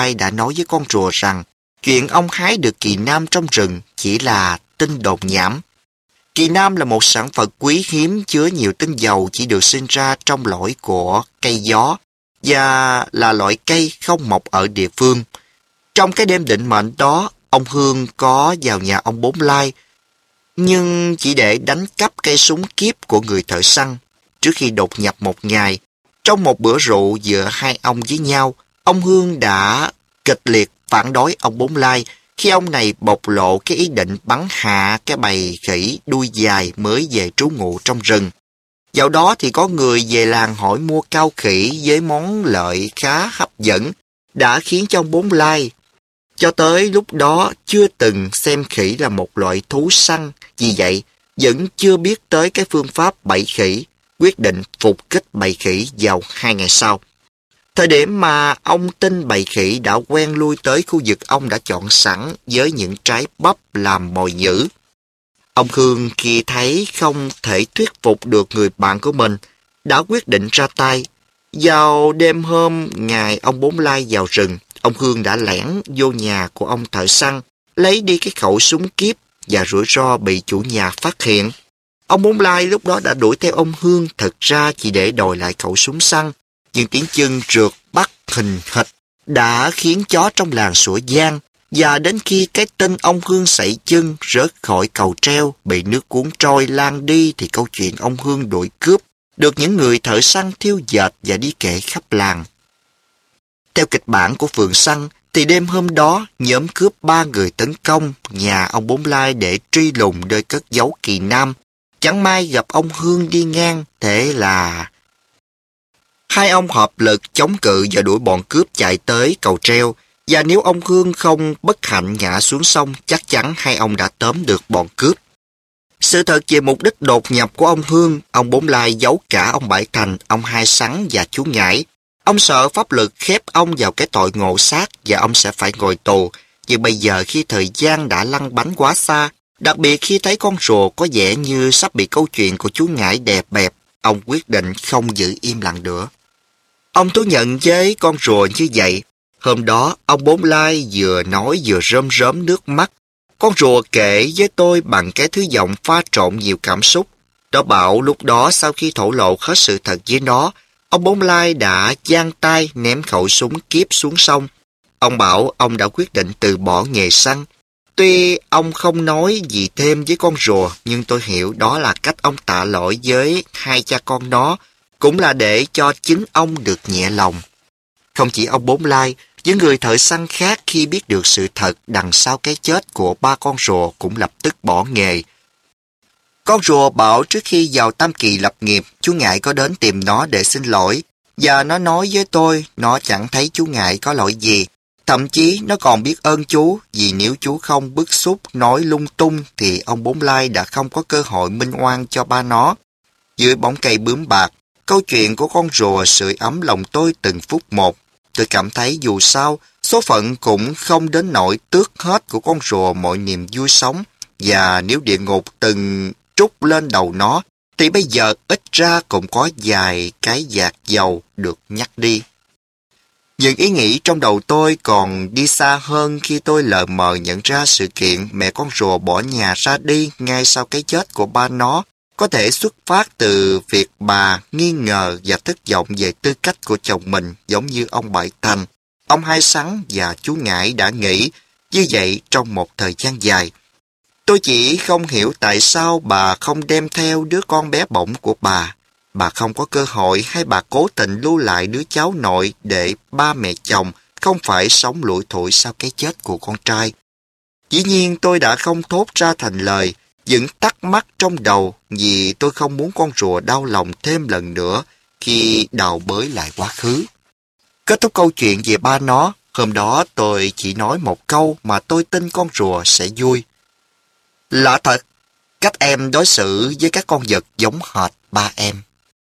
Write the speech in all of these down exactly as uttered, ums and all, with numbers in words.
lai đã nói với con rùa rằng chuyện ông hái được kỳ nam trong rừng chỉ là tin đồn nhảm. Kỳ nam là một sản vật quý hiếm chứa nhiều tinh dầu chỉ được sinh ra trong lõi của cây gió và là loại cây không mọc ở địa phương. Trong cái đêm định mệnh đó, ông Hương có vào nhà ông Bốn Lai, nhưng chỉ để đánh cắp cây súng kíp của người thợ săn. Trước khi đột nhập một ngày, trong một bữa rượu giữa hai ông với nhau, ông Hương đã kịch liệt phản đối ông Bốn Lai khi ông này bộc lộ cái ý định bắn hạ cái bầy khỉ đuôi dài mới về trú ngụ trong rừng. Dạo đó thì có người về làng hỏi mua cao khỉ với món lợi khá hấp dẫn, đã khiến cho ông Bốn Lai cho tới lúc đó chưa từng xem khỉ là một loại thú săn, vì vậy vẫn chưa biết tới cái phương pháp bẫy khỉ, quyết định phục kích bầy khỉ vào hai ngày sau. Thời điểm mà ông tin bầy khỉ đã quen lui tới khu vực ông đã chọn sẵn với những trái bắp làm mồi nhử. Ông Hương khi thấy không thể thuyết phục được người bạn của mình, đã quyết định ra tay. Vào đêm hôm ngày ông Bốn Lai vào rừng, ông Hương đã lẻn vô nhà của ông thợ săn, lấy đi cái khẩu súng kíp và rủi ro bị chủ nhà phát hiện. Ông Bốn Lai lúc đó đã đuổi theo ông Hương, thực ra chỉ để đòi lại khẩu súng săn, nhưng tiếng chân rượt bắt hình hịch đã khiến chó trong làng sủa giang, và đến khi cái tên ông Hương sảy chân rớt khỏi cầu treo bị nước cuốn trôi lan đi thì câu chuyện ông Hương đuổi cướp được những người thợ săn thiêu dệt và đi kể khắp làng. Theo kịch bản của phường săn thì đêm hôm đó nhóm cướp ba người tấn công nhà ông Bốn Lai để truy lùng nơi cất giấu kỳ nam. Chẳng may gặp ông Hương đi ngang, thế là hai ông hợp lực chống cự và đuổi bọn cướp chạy tới cầu treo, và nếu ông Hương không bất hạnh ngã xuống sông, chắc chắn hai ông đã tóm được bọn cướp. Sự thật về mục đích đột nhập của ông Hương, ông Bốn Lai giấu cả ông Bảy Thành, ông Hai Sắn và chú Ngải. Ông sợ pháp luật khép ông vào cái tội ngộ sát và ông sẽ phải ngồi tù. Nhưng bây giờ khi thời gian đã lăn bánh quá xa, đặc biệt khi thấy con rùa có vẻ như sắp bị câu chuyện của chú Ngải đè bẹp, ông quyết định không giữ im lặng nữa. Ông thú nhận với con rùa như vậy. Hôm đó, ông Bốn Lai vừa nói vừa rơm rớm nước mắt. Con rùa kể với tôi bằng cái thứ giọng pha trộn nhiều cảm xúc. Nó bảo lúc đó sau khi thổ lộ hết sự thật với nó, ông Bốn Lai đã giang tay ném khẩu súng kíp xuống sông. Ông bảo ông đã quyết định từ bỏ nghề săn. Tuy ông không nói gì thêm với con rùa, nhưng tôi hiểu đó là cách ông tạ lỗi với hai cha con nó, cũng là để cho chính ông được nhẹ lòng. Không chỉ ông Bốn Lai, những người thợ săn khác khi biết được sự thật đằng sau cái chết của ba con rùa cũng lập tức bỏ nghề. Con rùa bảo trước khi vào Tam Kỳ lập nghiệp, chú Ngải có đến tìm nó để xin lỗi, và nó nói với tôi nó chẳng thấy chú Ngải có lỗi gì. Thậm chí nó còn biết ơn chú, vì nếu chú không bức xúc nói lung tung thì ông Bốn Lai đã không có cơ hội minh oan cho ba nó. Dưới bóng cây bướm bạc, câu chuyện của con rùa sưởi ấm lòng tôi từng phút một. Tôi cảm thấy dù sao, số phận cũng không đến nỗi tước hết của con rùa mọi niềm vui sống, và nếu địa ngục từng trút lên đầu nó, thì bây giờ ít ra cũng có vài cái vạt dầu được nhắc đi. Những ý nghĩ trong đầu tôi còn đi xa hơn khi tôi lờ mờ nhận ra sự kiện mẹ con rùa bỏ nhà ra đi ngay sau cái chết của ba nó có thể xuất phát từ việc bà nghi ngờ và thất vọng về tư cách của chồng mình, giống như ông Bảy Thành, ông Hai Sắn và chú Ngải đã nghĩ như vậy trong một thời gian dài. Tôi chỉ không hiểu tại sao bà không đem theo đứa con bé bỏng của bà. Bà không có cơ hội hay bà cố tình lưu lại đứa cháu nội để ba mẹ chồng không phải sống lủi thủi sau cái chết của con trai. Dĩ nhiên tôi đã không thốt ra thành lời, vẫn tắc mắc trong đầu vì tôi không muốn con rùa đau lòng thêm lần nữa khi đào bới lại quá khứ. Kết thúc câu chuyện về ba nó, hôm đó tôi chỉ nói một câu mà tôi tin con rùa sẽ vui. Lạ thật, cách em đối xử với các con vật giống hệt ba em.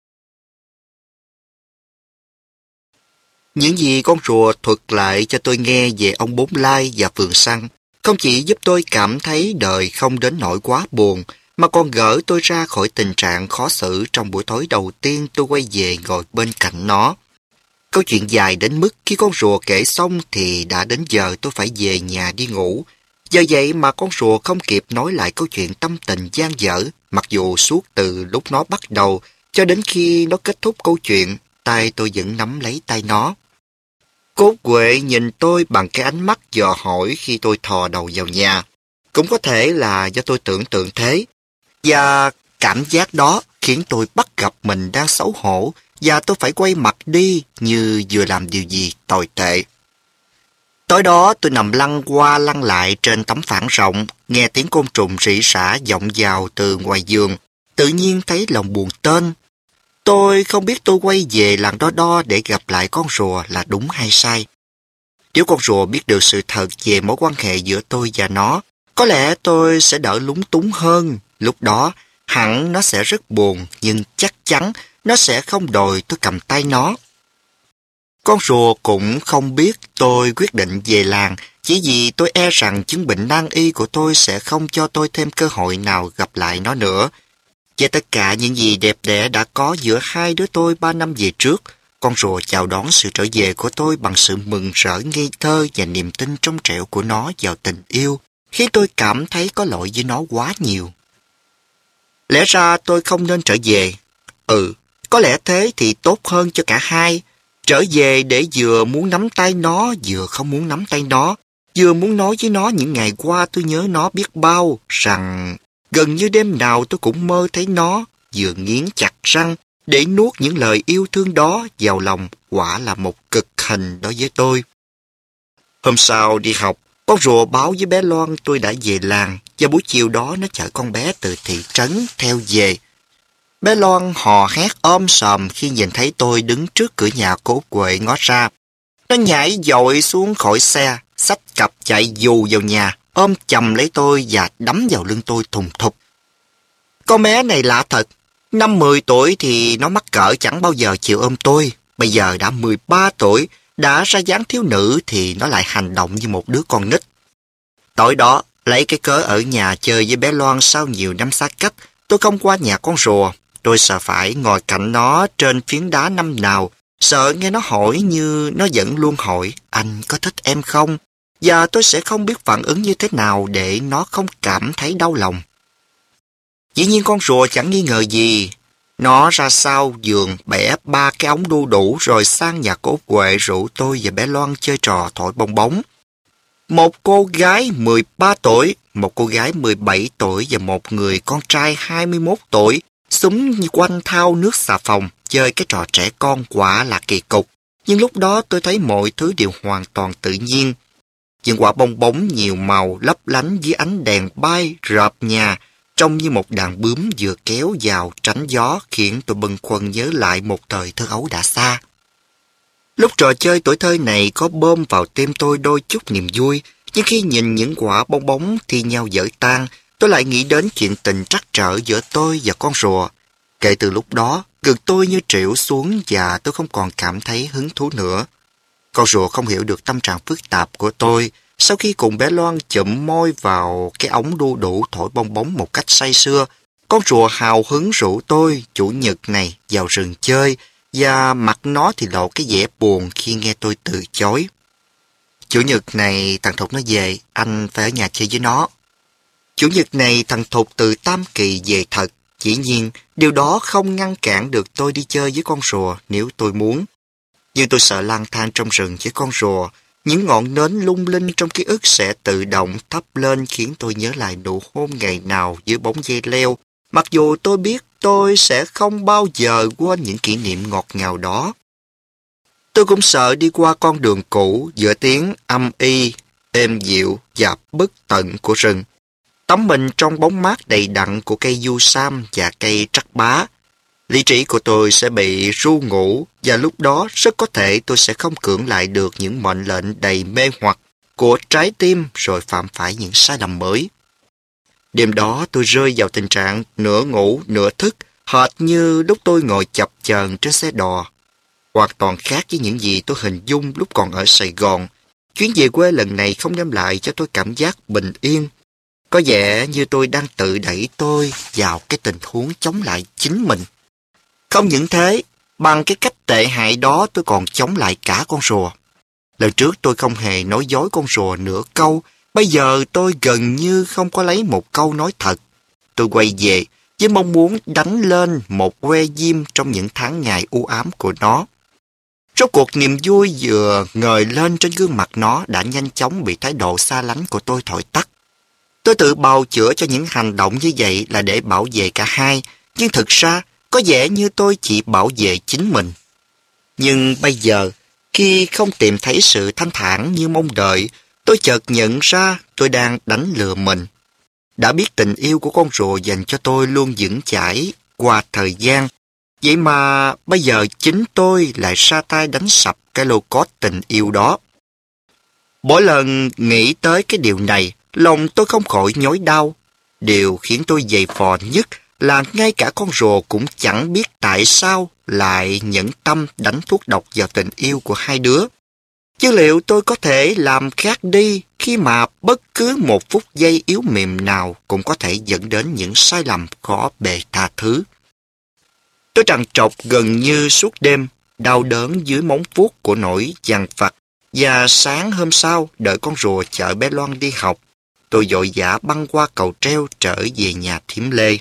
Những gì con rùa thuật lại cho tôi nghe về ông Bốn Lai và phường săn không chỉ giúp tôi cảm thấy đời không đến nỗi quá buồn, mà còn gỡ tôi ra khỏi tình trạng khó xử trong buổi tối đầu tiên tôi quay về ngồi bên cạnh nó. Câu chuyện dài đến mức khi con rùa kể xong thì đã đến giờ tôi phải về nhà đi ngủ. Do vậy mà con rùa không kịp nói lại câu chuyện tâm tình dang dở, mặc dù suốt từ lúc nó bắt đầu cho đến khi nó kết thúc câu chuyện, tay tôi vẫn nắm lấy tay nó. Cốt Quệ nhìn tôi bằng cái ánh mắt dò hỏi khi tôi thò đầu vào nhà. Cũng có thể là do tôi tưởng tượng thế. Và cảm giác đó khiến tôi bắt gặp mình đang xấu hổ và tôi phải quay mặt đi như vừa làm điều gì tồi tệ. Tối đó tôi nằm lăn qua lăn lại trên tấm phản rộng, nghe tiếng côn trùng rỉ rả vọng vào từ ngoài giường. Tự nhiên thấy lòng buồn tênh. Tôi không biết tôi quay về làng đo đo để gặp lại con rùa là đúng hay sai. Nếu con rùa biết được sự thật về mối quan hệ giữa tôi và nó, có lẽ tôi sẽ đỡ lúng túng hơn. Lúc đó, hẳn nó sẽ rất buồn, nhưng chắc chắn nó sẽ không đòi tôi cầm tay nó. Con rùa cũng không biết tôi quyết định về làng, chỉ vì tôi e rằng chứng bệnh nan y của tôi sẽ không cho tôi thêm cơ hội nào gặp lại nó nữa. Và tất cả những gì đẹp đẽ đã có giữa hai đứa tôi ba năm về trước, con rùa chào đón sự trở về của tôi bằng sự mừng rỡ ngây thơ và niềm tin trong trẻo của nó vào tình yêu, khiến tôi cảm thấy có lỗi với nó quá nhiều. Lẽ ra tôi không nên trở về. Ừ, có lẽ thế thì tốt hơn cho cả hai. Trở về để vừa muốn nắm tay nó, vừa không muốn nắm tay nó, vừa muốn nói với nó những ngày qua tôi nhớ nó biết bao, rằng gần như đêm nào tôi cũng mơ thấy nó, vừa nghiến chặt răng để nuốt những lời yêu thương đó vào lòng, quả là một cực hình đối với tôi. Hôm sau đi học, con rùa báo với bé Loan tôi đã về làng, và buổi chiều đó nó chở con bé từ thị trấn theo về. Bé Loan hò hét ôm sòm khi nhìn thấy tôi đứng trước cửa nhà Cố Quệ ngó ra. Nó nhảy dội xuống khỏi xe, xách cặp chạy dù vào nhà, ôm chầm lấy tôi và đấm vào lưng tôi thùng thục. Con bé này lạ thật, năm mười tuổi thì nó mắc cỡ chẳng bao giờ chịu ôm tôi. Bây giờ đã mười ba tuổi, đã ra dáng thiếu nữ thì nó lại hành động như một đứa con nít. Tối đó, lấy cái cớ ở nhà chơi với bé Loan sau nhiều năm xa cách, tôi không qua nhà con rùa. Tôi sợ phải ngồi cạnh nó trên phiến đá năm nào, sợ nghe nó hỏi như nó vẫn luôn hỏi anh có thích em không, và tôi sẽ không biết phản ứng như thế nào để nó không cảm thấy đau lòng. Dĩ nhiên con rùa chẳng nghi ngờ gì. Nó ra sau giường bẻ ba cái ống đu đủ rồi sang nhà Cố Quệ rủ tôi và bé Loan chơi trò thổi bong bóng. Một cô gái mười ba tuổi, một cô gái mười bảy tuổi và một người con trai hai mươi mốt tuổi xúm quanh thao nước xà phòng, chơi cái trò trẻ con quả là kỳ cục. Nhưng lúc đó tôi thấy mọi thứ đều hoàn toàn tự nhiên. Những quả bong bóng nhiều màu lấp lánh dưới ánh đèn bay rợp nhà, trông như một đàn bướm vừa kéo vào tránh gió, khiến tôi bâng khuâng nhớ lại một thời thơ ấu đã xa. Lúc trò chơi tuổi thơ này có bơm vào tim tôi đôi chút niềm vui, nhưng khi nhìn những quả bong bóng thi nhau vỡ tan, tôi lại nghĩ đến chuyện tình trắc trở giữa tôi và con rùa. Kể từ lúc đó, ngực tôi như trĩu xuống và tôi không còn cảm thấy hứng thú nữa. Con rùa không hiểu được tâm trạng phức tạp của tôi. Sau khi cùng bé Loan chụm môi vào cái ống đu đủ thổi bong bóng một cách say sưa, con rùa hào hứng rủ tôi chủ nhật này vào rừng chơi, và mặt nó thì lộ cái vẻ buồn khi nghe tôi từ chối. Chủ nhật này thằng Thục nó về, anh phải ở nhà chơi với nó. Chủ nhật này thằng Thục từ Tam Kỳ về thật. Dĩ nhiên, điều đó không ngăn cản được tôi đi chơi với con rùa nếu tôi muốn. Nhưng tôi sợ lang thang trong rừng với con rùa. Những ngọn nến lung linh trong ký ức sẽ tự động thắp lên khiến tôi nhớ lại nụ hôn ngày nào dưới bóng dây leo. Mặc dù tôi biết tôi sẽ không bao giờ quên những kỷ niệm ngọt ngào đó. Tôi cũng sợ đi qua con đường cũ giữa tiếng âm y, êm dịu và bất tận của rừng. Tắm mình trong bóng mát đầy đặn của cây du sam và cây trắc bá. Lý trí của tôi sẽ bị ru ngủ, và lúc đó rất có thể tôi sẽ không cưỡng lại được những mệnh lệnh đầy mê hoặc của trái tim rồi phạm phải những sai lầm mới. Đêm đó tôi rơi vào tình trạng nửa ngủ nửa thức, hệt như lúc tôi ngồi chập chờn trên xe đò. Hoàn toàn khác với những gì tôi hình dung lúc còn ở Sài Gòn. Chuyến về quê lần này không đem lại cho tôi cảm giác bình yên. Có vẻ như tôi đang tự đẩy tôi vào cái tình huống chống lại chính mình. Không những thế, Bằng cái cách tệ hại đó tôi còn chống lại cả con rùa. Lần trước tôi không hề nói dối con rùa nửa câu, bây giờ tôi gần như không có lấy một câu nói thật. Tôi quay về với mong muốn đánh lên một que diêm trong những tháng ngày u ám của nó. Rốt cuộc niềm vui vừa ngời lên trên gương mặt nó đã nhanh chóng bị thái độ xa lánh của tôi thổi tắt. Tôi tự bào chữa cho những hành động như vậy là để bảo vệ cả hai, nhưng thực ra có vẻ như tôi chỉ bảo vệ chính mình. Nhưng bây giờ, khi không tìm thấy sự thanh thản như mong đợi, tôi chợt nhận ra tôi đang đánh lừa mình. Đã biết tình yêu của con rùa dành cho tôi luôn vững chãi qua thời gian, vậy mà bây giờ chính tôi lại sa tay đánh sập cái lô cốt tình yêu đó. Mỗi lần nghĩ tới cái điều này, lòng tôi không khỏi nhói đau. Điều khiến tôi dày vò nhất là ngay cả con rùa cũng chẳng biết tại sao lại nhẫn tâm đánh thuốc độc vào tình yêu của hai đứa. Chứ liệu tôi có thể làm khác đi khi mà bất cứ một phút giây yếu mềm nào cũng có thể dẫn đến những sai lầm khó bề tha thứ. Tôi trằn trọc gần như suốt đêm, đau đớn dưới móng vuốt của nỗi dằn vặt, và sáng hôm sau đợi con rùa chở bé Loan đi học, tôi vội vã băng qua cầu treo trở về nhà thím Lê.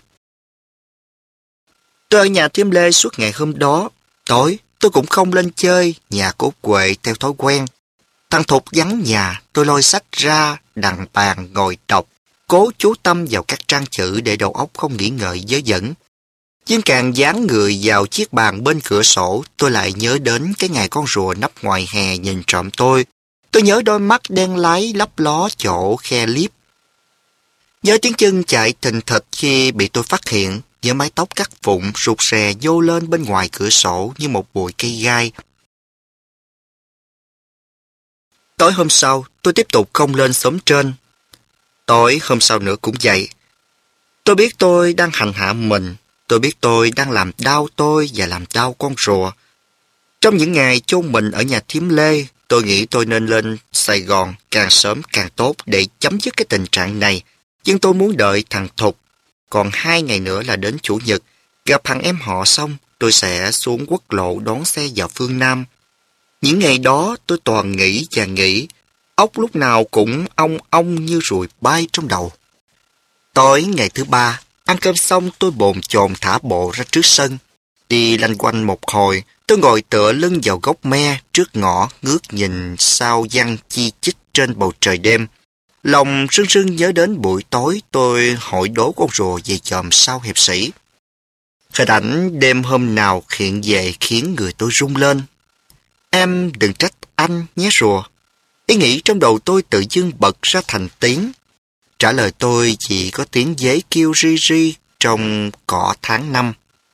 Tôi ở nhà thím Lê suốt ngày hôm đó. Tối tôi cũng không lên chơi nhà cô Quệ theo thói quen. Thằng Thục vắng nhà, tôi lôi sách ra đằng bàn ngồi đọc, cố chú tâm vào các trang chữ để đầu óc không nghĩ ngợi vớ vẩn. Nhưng càng dán người vào chiếc bàn bên cửa sổ, tôi lại nhớ đến cái ngày con rùa nấp ngoài hè nhìn trộm tôi. Tôi nhớ đôi mắt đen láy lấp ló chỗ khe liếp. Nhớ tiếng chân chạy thình thịch khi bị tôi phát hiện, nhớ mái tóc cắt vụn rụt rè nhô lên bên ngoài cửa sổ như một bụi cây gai. Tối hôm sau, tôi tiếp tục không lên xóm trên. Tối hôm sau nữa cũng vậy. Tôi biết tôi đang hành hạ mình. Tôi biết tôi đang làm đau tôi và làm đau con rùa. Trong những ngày chôn mình ở nhà thím Lê, tôi nghĩ tôi nên lên Sài Gòn càng sớm càng tốt để chấm dứt cái tình trạng này. Nhưng tôi muốn đợi thằng Thục. Còn hai ngày nữa là đến Chủ nhật. Gặp thằng em họ xong, tôi sẽ xuống quốc lộ đón xe vào phương Nam. Những ngày đó tôi toàn nghĩ và nghĩ. Óc lúc nào cũng ong ong như ruồi bay trong đầu. Tối ngày thứ ba, ăn cơm xong tôi bồn chồn thả bộ ra trước sân. Đi lanh quanh một hồi, tôi ngồi tựa lưng vào gốc me trước ngõ ngước nhìn sao giăng chi chít trên bầu trời đêm. Lòng rưng rưng nhớ đến buổi tối tôi hỏi đố con rùa về chòm sao hiệp sĩ. Hình ảnh đêm hôm nào hiện về khiến người tôi rung lên. Em đừng trách anh nhé rùa. Ý nghĩ trong đầu tôi tự dưng bật ra thành tiếng. Trả lời tôi chỉ có tiếng dế kêu ri ri trong cỏ tháng năm.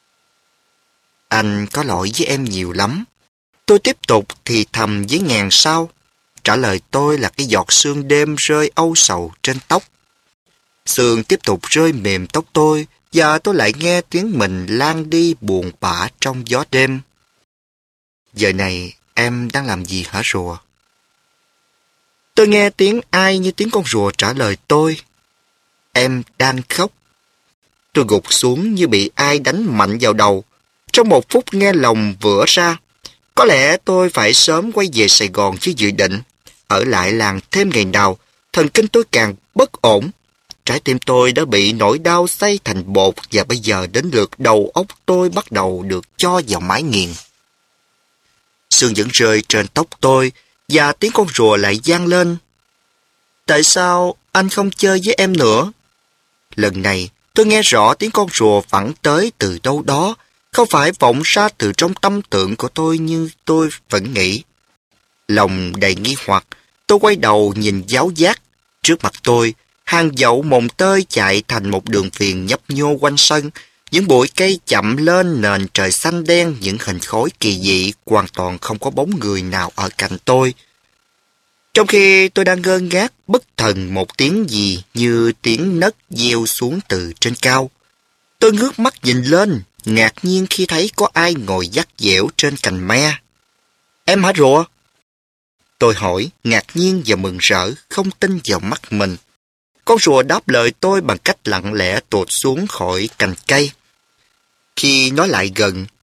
Anh có lỗi với em nhiều lắm. Tôi tiếp tục thì thầm với ngàn sao. Trả lời tôi là cái giọt sương đêm rơi âu sầu trên tóc. Sương tiếp tục rơi mềm tóc tôi, và tôi lại nghe tiếng mình lan đi buồn bã trong gió đêm. Giờ này em đang làm gì hả rùa? Tôi nghe tiếng ai như tiếng con rùa trả lời tôi. Em đang khóc. Tôi gục xuống như bị ai đánh mạnh vào đầu. Trong một phút nghe lòng vỡ ra. Có lẽ tôi phải sớm quay về Sài Gòn chứ dự định. Ở lại làng thêm ngày nào, thần kinh tôi càng bất ổn. Trái tim tôi đã bị nỗi đau xay thành bột, và bây giờ đến lượt đầu óc tôi bắt đầu được cho vào máy nghiền. Sương vẫn rơi trên tóc tôi, và tiếng con rùa lại vang lên. Tại sao anh không chơi với em nữa? Lần này tôi nghe rõ tiếng con rùa vẳng tới từ đâu đó, không phải vọng ra từ trong tâm tưởng của tôi như tôi vẫn nghĩ. Lòng đầy nghi hoặc, tôi quay đầu nhìn giáo giác. Trước mặt tôi, hàng dậu mồng tơi chạy thành một đường viền nhấp nhô quanh sân. Những bụi cây chậm lên nền trời xanh đen, những hình khối kỳ dị, hoàn toàn không có bóng người nào ở cạnh tôi. Trong khi tôi đang ngơ ngác, bất thần một tiếng gì như tiếng nấc gieo xuống từ trên cao. Tôi ngước mắt nhìn lên, ngạc nhiên khi thấy có ai ngồi dắt dẻo trên cành me. Em hả rùa? Tôi hỏi, ngạc nhiên và mừng rỡ, không tin vào mắt mình. Con rùa đáp lời tôi bằng cách lặng lẽ tuột xuống khỏi cành cây. Khi nó lại gần,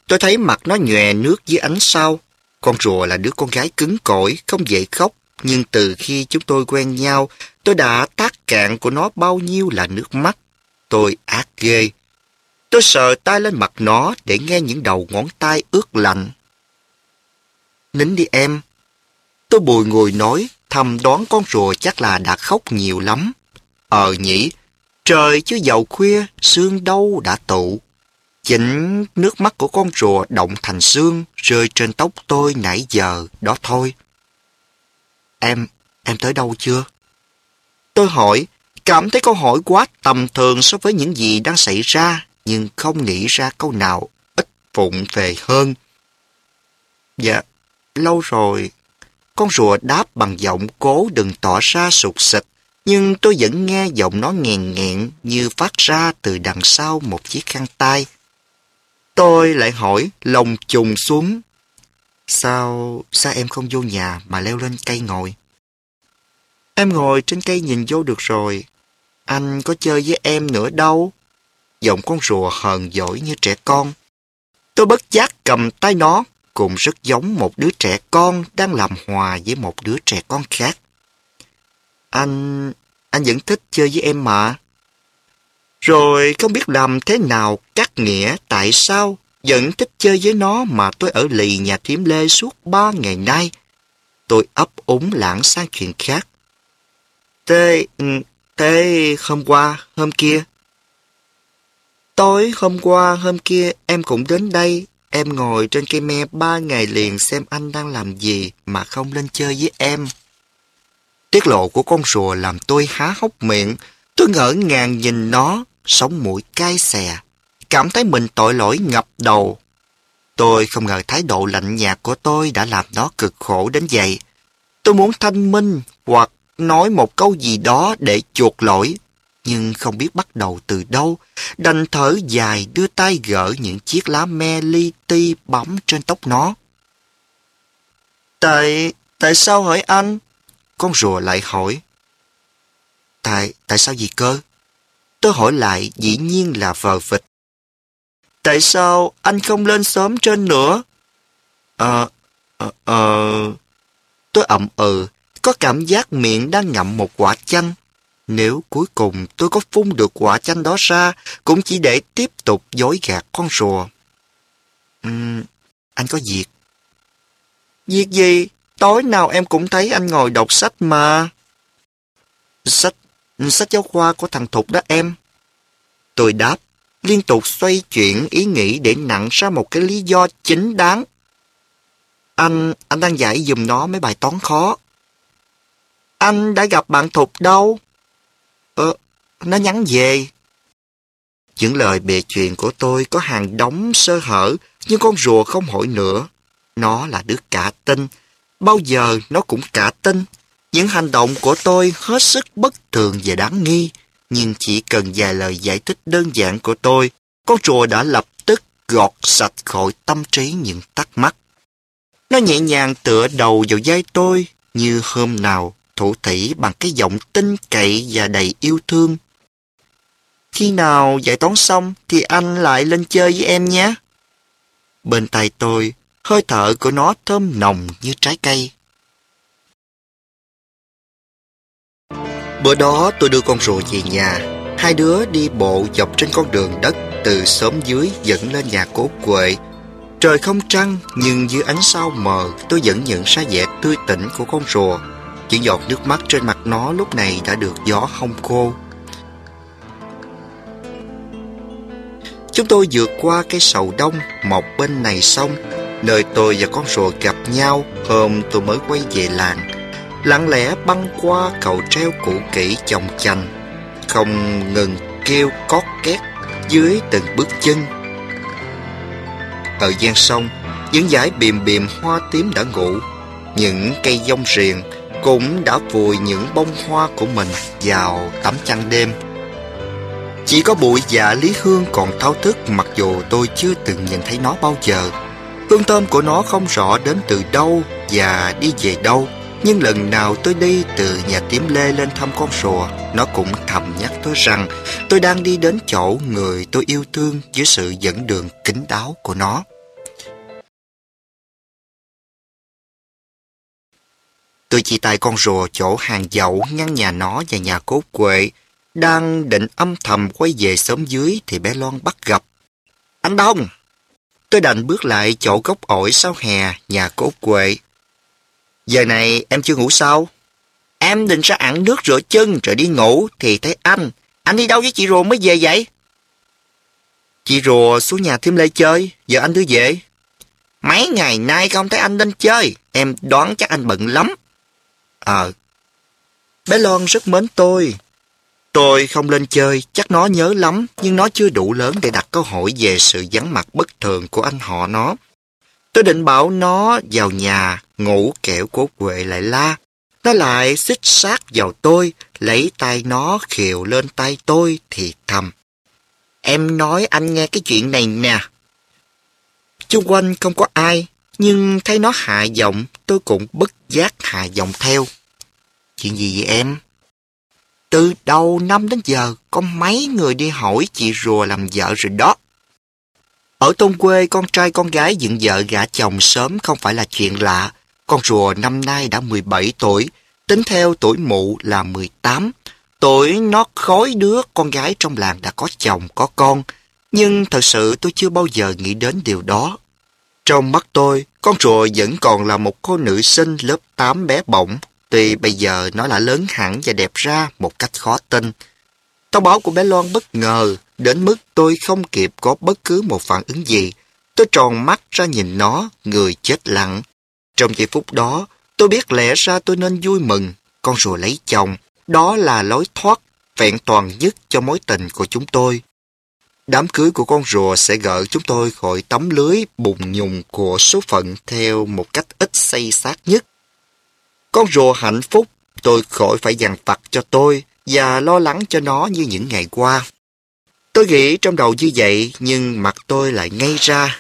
Tôi thấy mặt nó nhòe nước dưới ánh sao. Con rùa là đứa con gái cứng cỏi, không dễ khóc. Nhưng từ khi chúng tôi quen nhau, tôi đã tát cạn của nó bao nhiêu là nước mắt. Tôi ác ghê. Tôi sờ tay lên mặt nó để nghe những đầu ngón tay ướt lạnh. Nín đi em. Tôi bùi ngùi nói, thầm đoán con rùa chắc là đã khóc nhiều lắm. Ờ nhỉ, trời chứ dầu khuya, sương đâu đã tụ. Chính nước mắt của con rùa động thành sương rơi trên tóc tôi nãy giờ, đó thôi. Em, em tới đâu chưa? Tôi hỏi, cảm thấy câu hỏi quá tầm thường so với những gì đang xảy ra, nhưng không nghĩ ra câu nào ít vụng về hơn. Dạ, lâu rồi. Con rùa đáp bằng giọng cố đừng tỏ ra sụt sịt, nhưng tôi vẫn nghe giọng nó nghèn nghẹn như phát ra từ đằng sau một chiếc khăn tay. Tôi lại hỏi, lòng trùng xuống. Sao, sao em không vô nhà mà leo lên cây ngồi? Em ngồi trên cây nhìn vô được rồi. Anh có chơi với em nữa đâu. Giọng con rùa hờn dỗi như trẻ con. Tôi bất giác cầm tay nó, cũng rất giống một đứa trẻ con đang làm hòa với một đứa trẻ con khác. Anh... anh vẫn thích chơi với em mà. Rồi không biết làm thế nào cắt nghĩa tại sao vẫn thích chơi với nó mà tôi ở lì nhà thím Lê suốt ba ngày nay. Tôi ấp úng lảng sang chuyện khác. Thế... thế hôm qua, hôm kia. Tối hôm qua, hôm kia em cũng đến đây. Em ngồi trên cây me ba ngày liền xem anh đang làm gì mà không lên chơi với em. Tiết lộ của con rùa làm tôi há hốc miệng. Tôi ngỡ ngàng nhìn nó, sống mũi cay xè, cảm thấy mình tội lỗi ngập đầu. Tôi không ngờ thái độ lạnh nhạt của tôi đã làm nó cực khổ đến vậy. Tôi muốn thanh minh hoặc nói một câu gì đó để chuộc lỗi, nhưng không biết bắt đầu từ đâu, đành thở dài đưa tay gỡ những chiếc lá me li ti bám trên tóc nó. Tại... tại sao hỏi anh? Con rùa lại hỏi. Tại... tại sao gì cơ? Tôi hỏi lại dĩ nhiên là vờ vịt. Tại sao anh không lên sớm trên nữa? Ờ... ờ... ờ... Tôi ậm ừ, có cảm giác miệng đang ngậm một quả chanh. Nếu cuối cùng tôi có phun được quả chanh đó ra, cũng chỉ để tiếp tục dối gạt con rùa. Uhm, anh có việc. Việc gì? Tối nào em cũng thấy anh ngồi đọc sách mà. Sách, sách giáo khoa của thằng Thục đó em. Tôi đáp, liên tục xoay chuyển ý nghĩ để nặng ra một cái lý do chính đáng. Anh, anh đang giải giùm nó mấy bài toán khó. Anh đã gặp bạn Thục đâu? Ờ, nó nhắn về. Những lời bề chuyện của tôi có hàng đống sơ hở, nhưng con rùa không hỏi nữa. Nó là đứa cả tin. Bao giờ nó cũng cả tin. Những hành động của tôi hết sức bất thường và đáng nghi. Nhưng chỉ cần vài lời giải thích đơn giản của tôi, con rùa đã lập tức gọt sạch khỏi tâm trí những thắc mắc. Nó nhẹ nhàng tựa đầu vào vai tôi như hôm nào, thủ thỉ bằng cái giọng tin cậy và đầy yêu thương. Khi nào giải toán xong thì anh lại lên chơi với em nhé. Bên tai tôi, hơi thở của nó thơm nồng như trái cây. Bữa đó tôi đưa con rùa về nhà. Hai đứa đi bộ dọc trên con đường đất từ xóm dưới dẫn lên nhà cố Quệ. Trời không trăng, nhưng dưới ánh sao mờ tôi vẫn nhận ra vẻ tươi tỉnh của con rùa. Những giọt nước mắt trên mặt nó lúc này đã được gió hong khô. Chúng tôi vượt qua cây sầu đông mọc bên này sông, nơi tôi và con rùa gặp nhau hôm tôi mới quay về làng. Lặng lẽ băng qua cầu treo cũ kỹ chồng chành, không ngừng kêu cót két dưới từng bước chân. Ở gian sông, những dải bìm bìm hoa tím đã ngủ. Những cây dông riềng cũng đã vùi những bông hoa của mình vào tấm chăn đêm. Chỉ có bụi dạ Lý Hương còn thao thức, mặc dù tôi chưa từng nhìn thấy nó bao giờ. Hương thơm của nó không rõ đến từ đâu và đi về đâu, nhưng lần nào tôi đi từ nhà Tím Lê lên thăm con rùa, nó cũng thầm nhắc tôi rằng tôi đang đi đến chỗ người tôi yêu thương dưới sự dẫn đường kín đáo của nó. Tôi chỉ tay con rùa chỗ hàng dậu ngăn nhà nó và nhà cốt quệ. Đang định âm thầm quay về xóm dưới thì bé Loan bắt gặp. Anh Đông! Tôi đành bước lại chỗ gốc ổi sau hè, nhà cốt quệ. Giờ này em chưa ngủ sao? Em định ra ẵn nước rửa chân rồi đi ngủ thì thấy anh. Anh đi đâu với chị rùa mới về vậy? Chị rùa xuống nhà thím Lê chơi, giờ anh đưa về. Mấy ngày nay không thấy anh lên chơi, em đoán chắc anh bận lắm. Ờ. Bé Loan rất mến tôi. Tôi không lên chơi, chắc nó nhớ lắm, nhưng nó chưa đủ lớn để đặt câu hỏi về sự vắng mặt bất thường của anh họ nó. Tôi định bảo nó vào nhà, ngủ kẻo cốt quệ lại la. Nó lại xích sát vào tôi, lấy tay nó khều lên tay tôi thì thầm. Em nói anh nghe cái chuyện này nè. Xung quanh không có ai, nhưng thấy nó hạ giọng, tôi cũng bất giác hạ giọng theo. Chuyện gì vậy em? Từ đầu năm đến giờ, có mấy người đi hỏi chị rùa làm vợ rồi đó. Ở thôn quê, con trai con gái dựng vợ gả chồng sớm không phải là chuyện lạ. Con rùa năm nay đã mười bảy tuổi, tính theo tuổi mụ là mười tám. Tuổi nó khối đứa con gái trong làng đã có chồng, có con. Nhưng thật sự tôi chưa bao giờ nghĩ đến điều đó. Trong mắt tôi, con rùa vẫn còn là một cô nữ sinh lớp tám bé bỏng. Tuy bây giờ nó đã lớn hẳn và đẹp ra một cách khó tin. Thông báo của bé Loan bất ngờ, đến mức tôi không kịp có bất cứ một phản ứng gì. Tôi tròn mắt ra nhìn nó, người chết lặng. Trong giây phút đó, tôi biết lẽ ra tôi nên vui mừng. Con rùa lấy chồng, đó là lối thoát vẹn toàn nhất cho mối tình của chúng tôi. Đám cưới của con rùa sẽ gỡ chúng tôi khỏi tấm lưới bùng nhùng của số phận theo một cách ít xây xác nhất. Con rùa hạnh phúc, tôi khỏi phải dằn vặt cho tôi và lo lắng cho nó như những ngày qua. Tôi nghĩ trong đầu như vậy, nhưng mặt tôi lại ngây ra.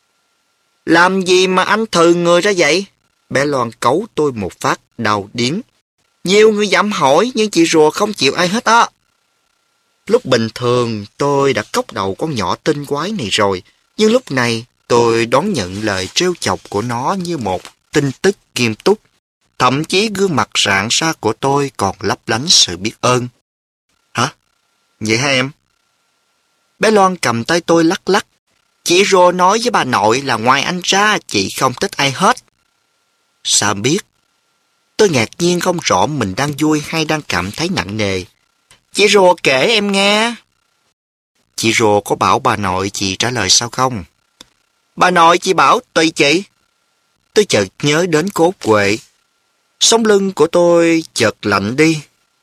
Làm gì mà anh thừ người ra vậy? Bé Loan cấu tôi một phát đau điếng. Nhiều người dám hỏi, nhưng chị rùa không chịu ai hết á. Lúc bình thường, tôi đã cốc đầu con nhỏ tinh quái này rồi, nhưng lúc này tôi đón nhận lời trêu chọc của nó như một tin tức nghiêm túc. Thậm chí gương mặt rạng ra của tôi còn lấp lánh sự biết ơn. Hả? Vậy hả em? Bé Loan cầm tay tôi lắc lắc. Chị rùa nói với bà nội là ngoài anh ra, chị không thích ai hết. Sao biết? Tôi ngạc nhiên không rõ mình đang vui hay đang cảm thấy nặng nề. Chị rùa kể em nghe. Chị rùa có bảo bà nội chị trả lời sao không? Bà nội chị bảo tùy chị. Tôi chợt nhớ đến cốt quệ. Sống lưng của tôi chợt lạnh đi.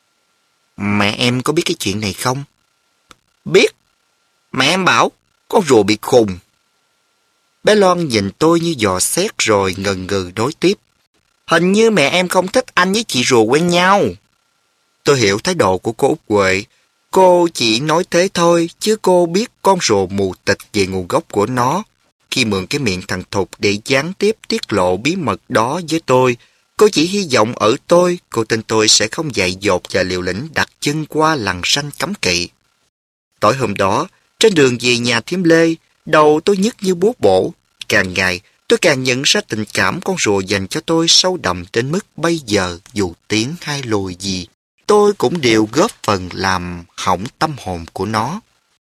Mẹ em có biết cái chuyện này không? Biết. Mẹ em bảo con rùa bị khùng. Bé Loan nhìn tôi như dò xét rồi ngần ngừ nói tiếp. Hình như mẹ em không thích anh với chị rùa quen nhau. Tôi hiểu thái độ của cô Út Huệ. Cô chỉ nói thế thôi, chứ cô biết con rùa mù tịt về nguồn gốc của nó. Khi mượn cái miệng thằng Thục để gián tiếp tiết lộ bí mật đó với tôi, cô chỉ hy vọng ở tôi, cô tin tôi sẽ không dại dột và liều lĩnh đặt chân qua lằn ranh cấm kỵ. Tối hôm đó, trên đường về nhà thím Lê, đầu tôi nhức như búa bổ. Càng ngày, tôi càng nhận ra tình cảm con rùa dành cho tôi sâu đậm đến mức bây giờ dù tiến hay lùi gì, tôi cũng đều góp phần làm hỏng tâm hồn của nó.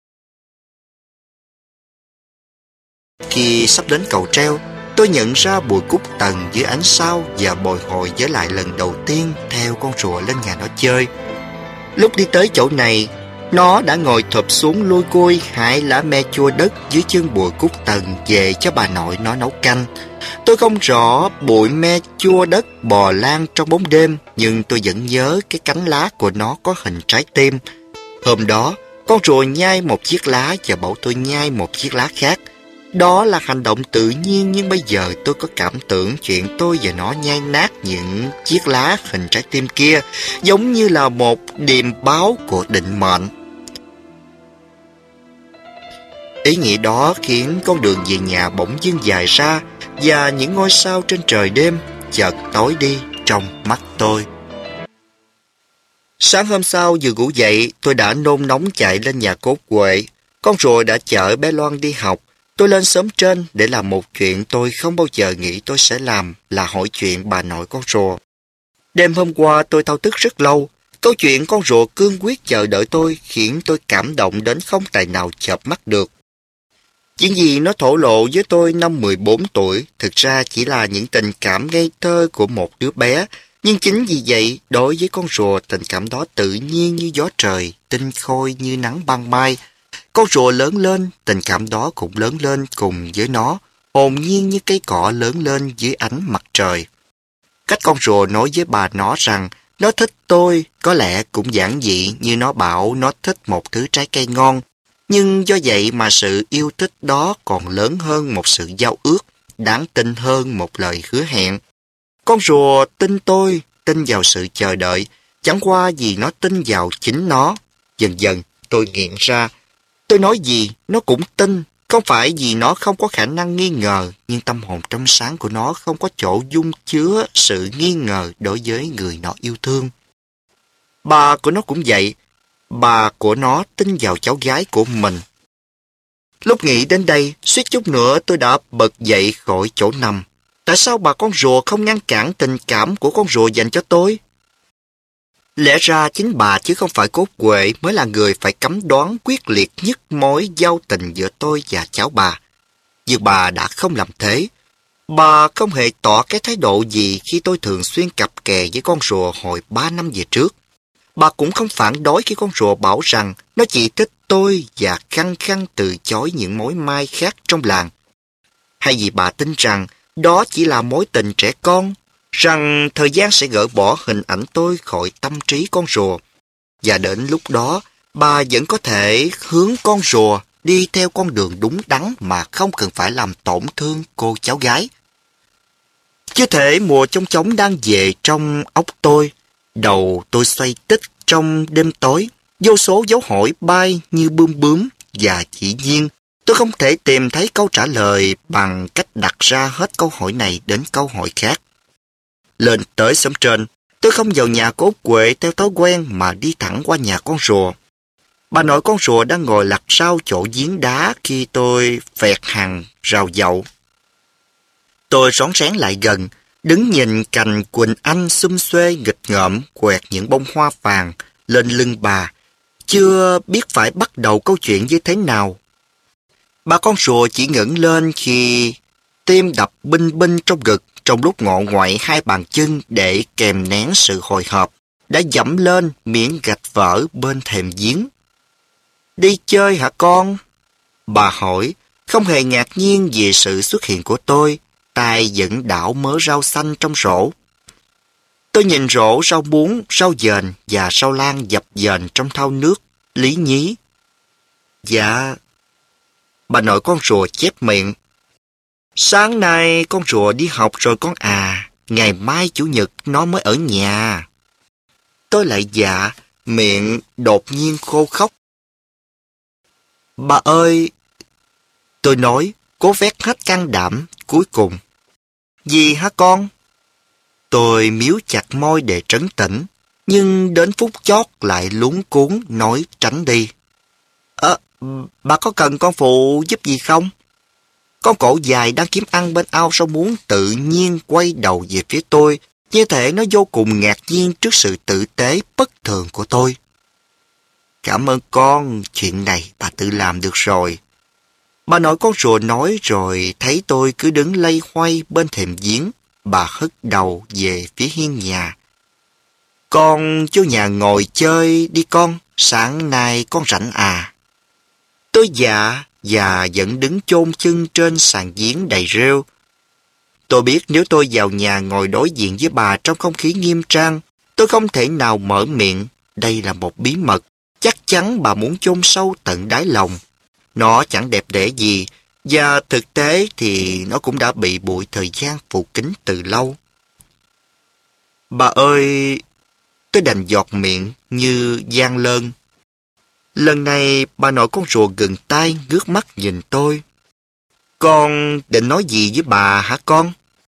Khi sắp đến cầu treo, tôi nhận ra Bùi Cúc Tần dưới ánh sao và bồi hồi nhớ lại lần đầu tiên theo con rùa lên nhà nó chơi. Lúc đi tới chỗ này, nó đã ngồi thụp xuống lôi côi hái lá me chua đất dưới chân Bùi Cúc Tần về cho bà nội nó nấu canh. Tôi không rõ bụi me chua đất bò lan trong bóng đêm, nhưng tôi vẫn nhớ cái cánh lá của nó có hình trái tim. Hôm đó, con rùa nhai một chiếc lá và bảo tôi nhai một chiếc lá khác. Đó là hành động tự nhiên, nhưng bây giờ tôi có cảm tưởng chuyện tôi và nó nhai nát những chiếc lá hình trái tim kia giống như là một điềm báo của định mệnh. Ý nghĩ đó khiến con đường về nhà bỗng dưng dài ra và những ngôi sao trên trời đêm chợt tối đi trong mắt tôi. Sáng hôm sau vừa ngủ dậy, tôi đã nôn nóng chạy lên nhà cốt Huệ. Con rùa đã chở bé Loan đi học. Tôi lên xóm trên để làm một chuyện tôi không bao giờ nghĩ tôi sẽ làm, là hỏi chuyện bà nội con rùa. Đêm hôm qua tôi thao thức rất lâu. Câu chuyện con rùa cương quyết chờ đợi tôi khiến tôi cảm động đến không tài nào chợp mắt được. Chuyện gì nó thổ lộ với tôi năm mười bốn tuổi thực ra chỉ là những tình cảm ngây thơ của một đứa bé. Nhưng chính vì vậy, đối với con rùa, tình cảm đó tự nhiên như gió trời, tinh khôi như nắng ban mai. Con rùa lớn lên, tình cảm đó cũng lớn lên cùng với nó, hồn nhiên như cây cọ lớn lên dưới ánh mặt trời. Cách con rùa nói với bà nó rằng nó thích tôi có lẽ cũng giản dị như nó bảo nó thích một thứ trái cây ngon. Nhưng do vậy mà sự yêu thích đó còn lớn hơn một sự giao ước, đáng tin hơn một lời hứa hẹn. Con rùa tin tôi, tin vào sự chờ đợi, chẳng qua vì nó tin vào chính nó. Dần dần tôi nghiện ra, tôi nói gì nó cũng tin, không phải vì nó không có khả năng nghi ngờ, nhưng tâm hồn trong sáng của nó không có chỗ dung chứa sự nghi ngờ đối với người nó yêu thương. Bà của nó cũng vậy, bà của nó tin vào cháu gái của mình. Lúc nghĩ đến đây, suýt chút nữa tôi đã bật dậy khỏi chỗ nằm. Tại sao bà con rùa không ngăn cản tình cảm của con rùa dành cho tôi? Lẽ ra chính bà chứ không phải Cốt Huệ mới là người phải cấm đoán quyết liệt nhất mối giao tình giữa tôi và cháu bà. Nhưng bà đã không làm thế. Bà không hề tỏ cái thái độ gì khi tôi thường xuyên cặp kè với con rùa hồi ba năm về trước. Bà cũng không phản đối khi con rùa bảo rằng nó chỉ thích tôi và khăng khăng từ chối những mối mai khác trong làng. Hay vì bà tin rằng đó chỉ là mối tình trẻ con, rằng thời gian sẽ gỡ bỏ hình ảnh tôi khỏi tâm trí con rùa. Và đến lúc đó, bà vẫn có thể hướng con rùa đi theo con đường đúng đắn mà không cần phải làm tổn thương cô cháu gái. Chưa thể mùa trống trống đang về trong óc tôi. Đầu tôi xoay tích trong đêm tối, vô số dấu hỏi bay như bướm bướm, và dĩ nhiên tôi không thể tìm thấy câu trả lời bằng cách đặt ra hết câu hỏi này đến câu hỏi khác. Lên tới xóm trên, tôi không vào nhà Cốt Huệ theo thói quen mà đi thẳng qua nhà con rùa. Bà nội con rùa đang ngồi lặt sau chỗ giếng đá khi tôi phẹt hàng rào dậu. Tôi rón rén lại gần, đứng nhìn cành quỳnh anh xum xuê nghịch ngợm quẹt những bông hoa vàng lên lưng bà, chưa biết phải bắt đầu câu chuyện như thế nào. Bà con rùa chỉ ngẩng lên khi tim đập binh binh trong ngực, trong lúc ngọ ngoại hai bàn chân để kèm nén sự hồi hộp, đã dẫm lên miếng gạch vỡ bên thềm giếng. Đi chơi hả con? Bà hỏi, không hề ngạc nhiên về sự xuất hiện của tôi, tay vẫn đảo mớ rau xanh trong rổ. Tôi nhìn rổ rau muống, rau dền và rau lan dập dềnh trong thau nước, lý nhí. Dạ, bà nội con rùa chép miệng. Sáng nay con rùa đi học rồi con à, ngày mai chủ nhật nó mới ở nhà. Tôi lại dạ, miệng đột nhiên khô khóc. Bà ơi, tôi nói, cố vét hết can đảm cuối cùng. Gì hả con? Tôi miếu chặt môi để trấn tĩnh, nhưng đến phút chót lại luống cuống nói tránh đi. Ờ, bà có cần con phụ giúp gì không? Con cổ dài đang kiếm ăn bên ao rau muống tự nhiên quay đầu về phía tôi, như thể nó vô cùng ngạc nhiên trước sự tử tế bất thường của tôi. Cảm ơn con, chuyện này bà tự làm được rồi. Bà nội con rùa nói rồi thấy tôi cứ đứng lay hoay bên thềm giếng, bà hất đầu về phía hiên nhà. Con vô nhà ngồi chơi đi con, sáng nay con rảnh à? Tôi dạ, và vẫn đứng chôn chân trên sàn giếng đầy rêu. Tôi biết nếu tôi vào nhà ngồi đối diện với bà trong không khí nghiêm trang, tôi không thể nào mở miệng. Đây là một bí mật, chắc chắn bà muốn chôn sâu tận đáy lòng. Nó chẳng đẹp đẽ gì, và thực tế thì nó cũng đã bị bụi thời gian phủ kín từ lâu. Bà ơi, tôi đành giọt miệng như gian lơn. Lần này bà nội con rùa gần tay ngước mắt nhìn tôi. Con định nói gì với bà hả con?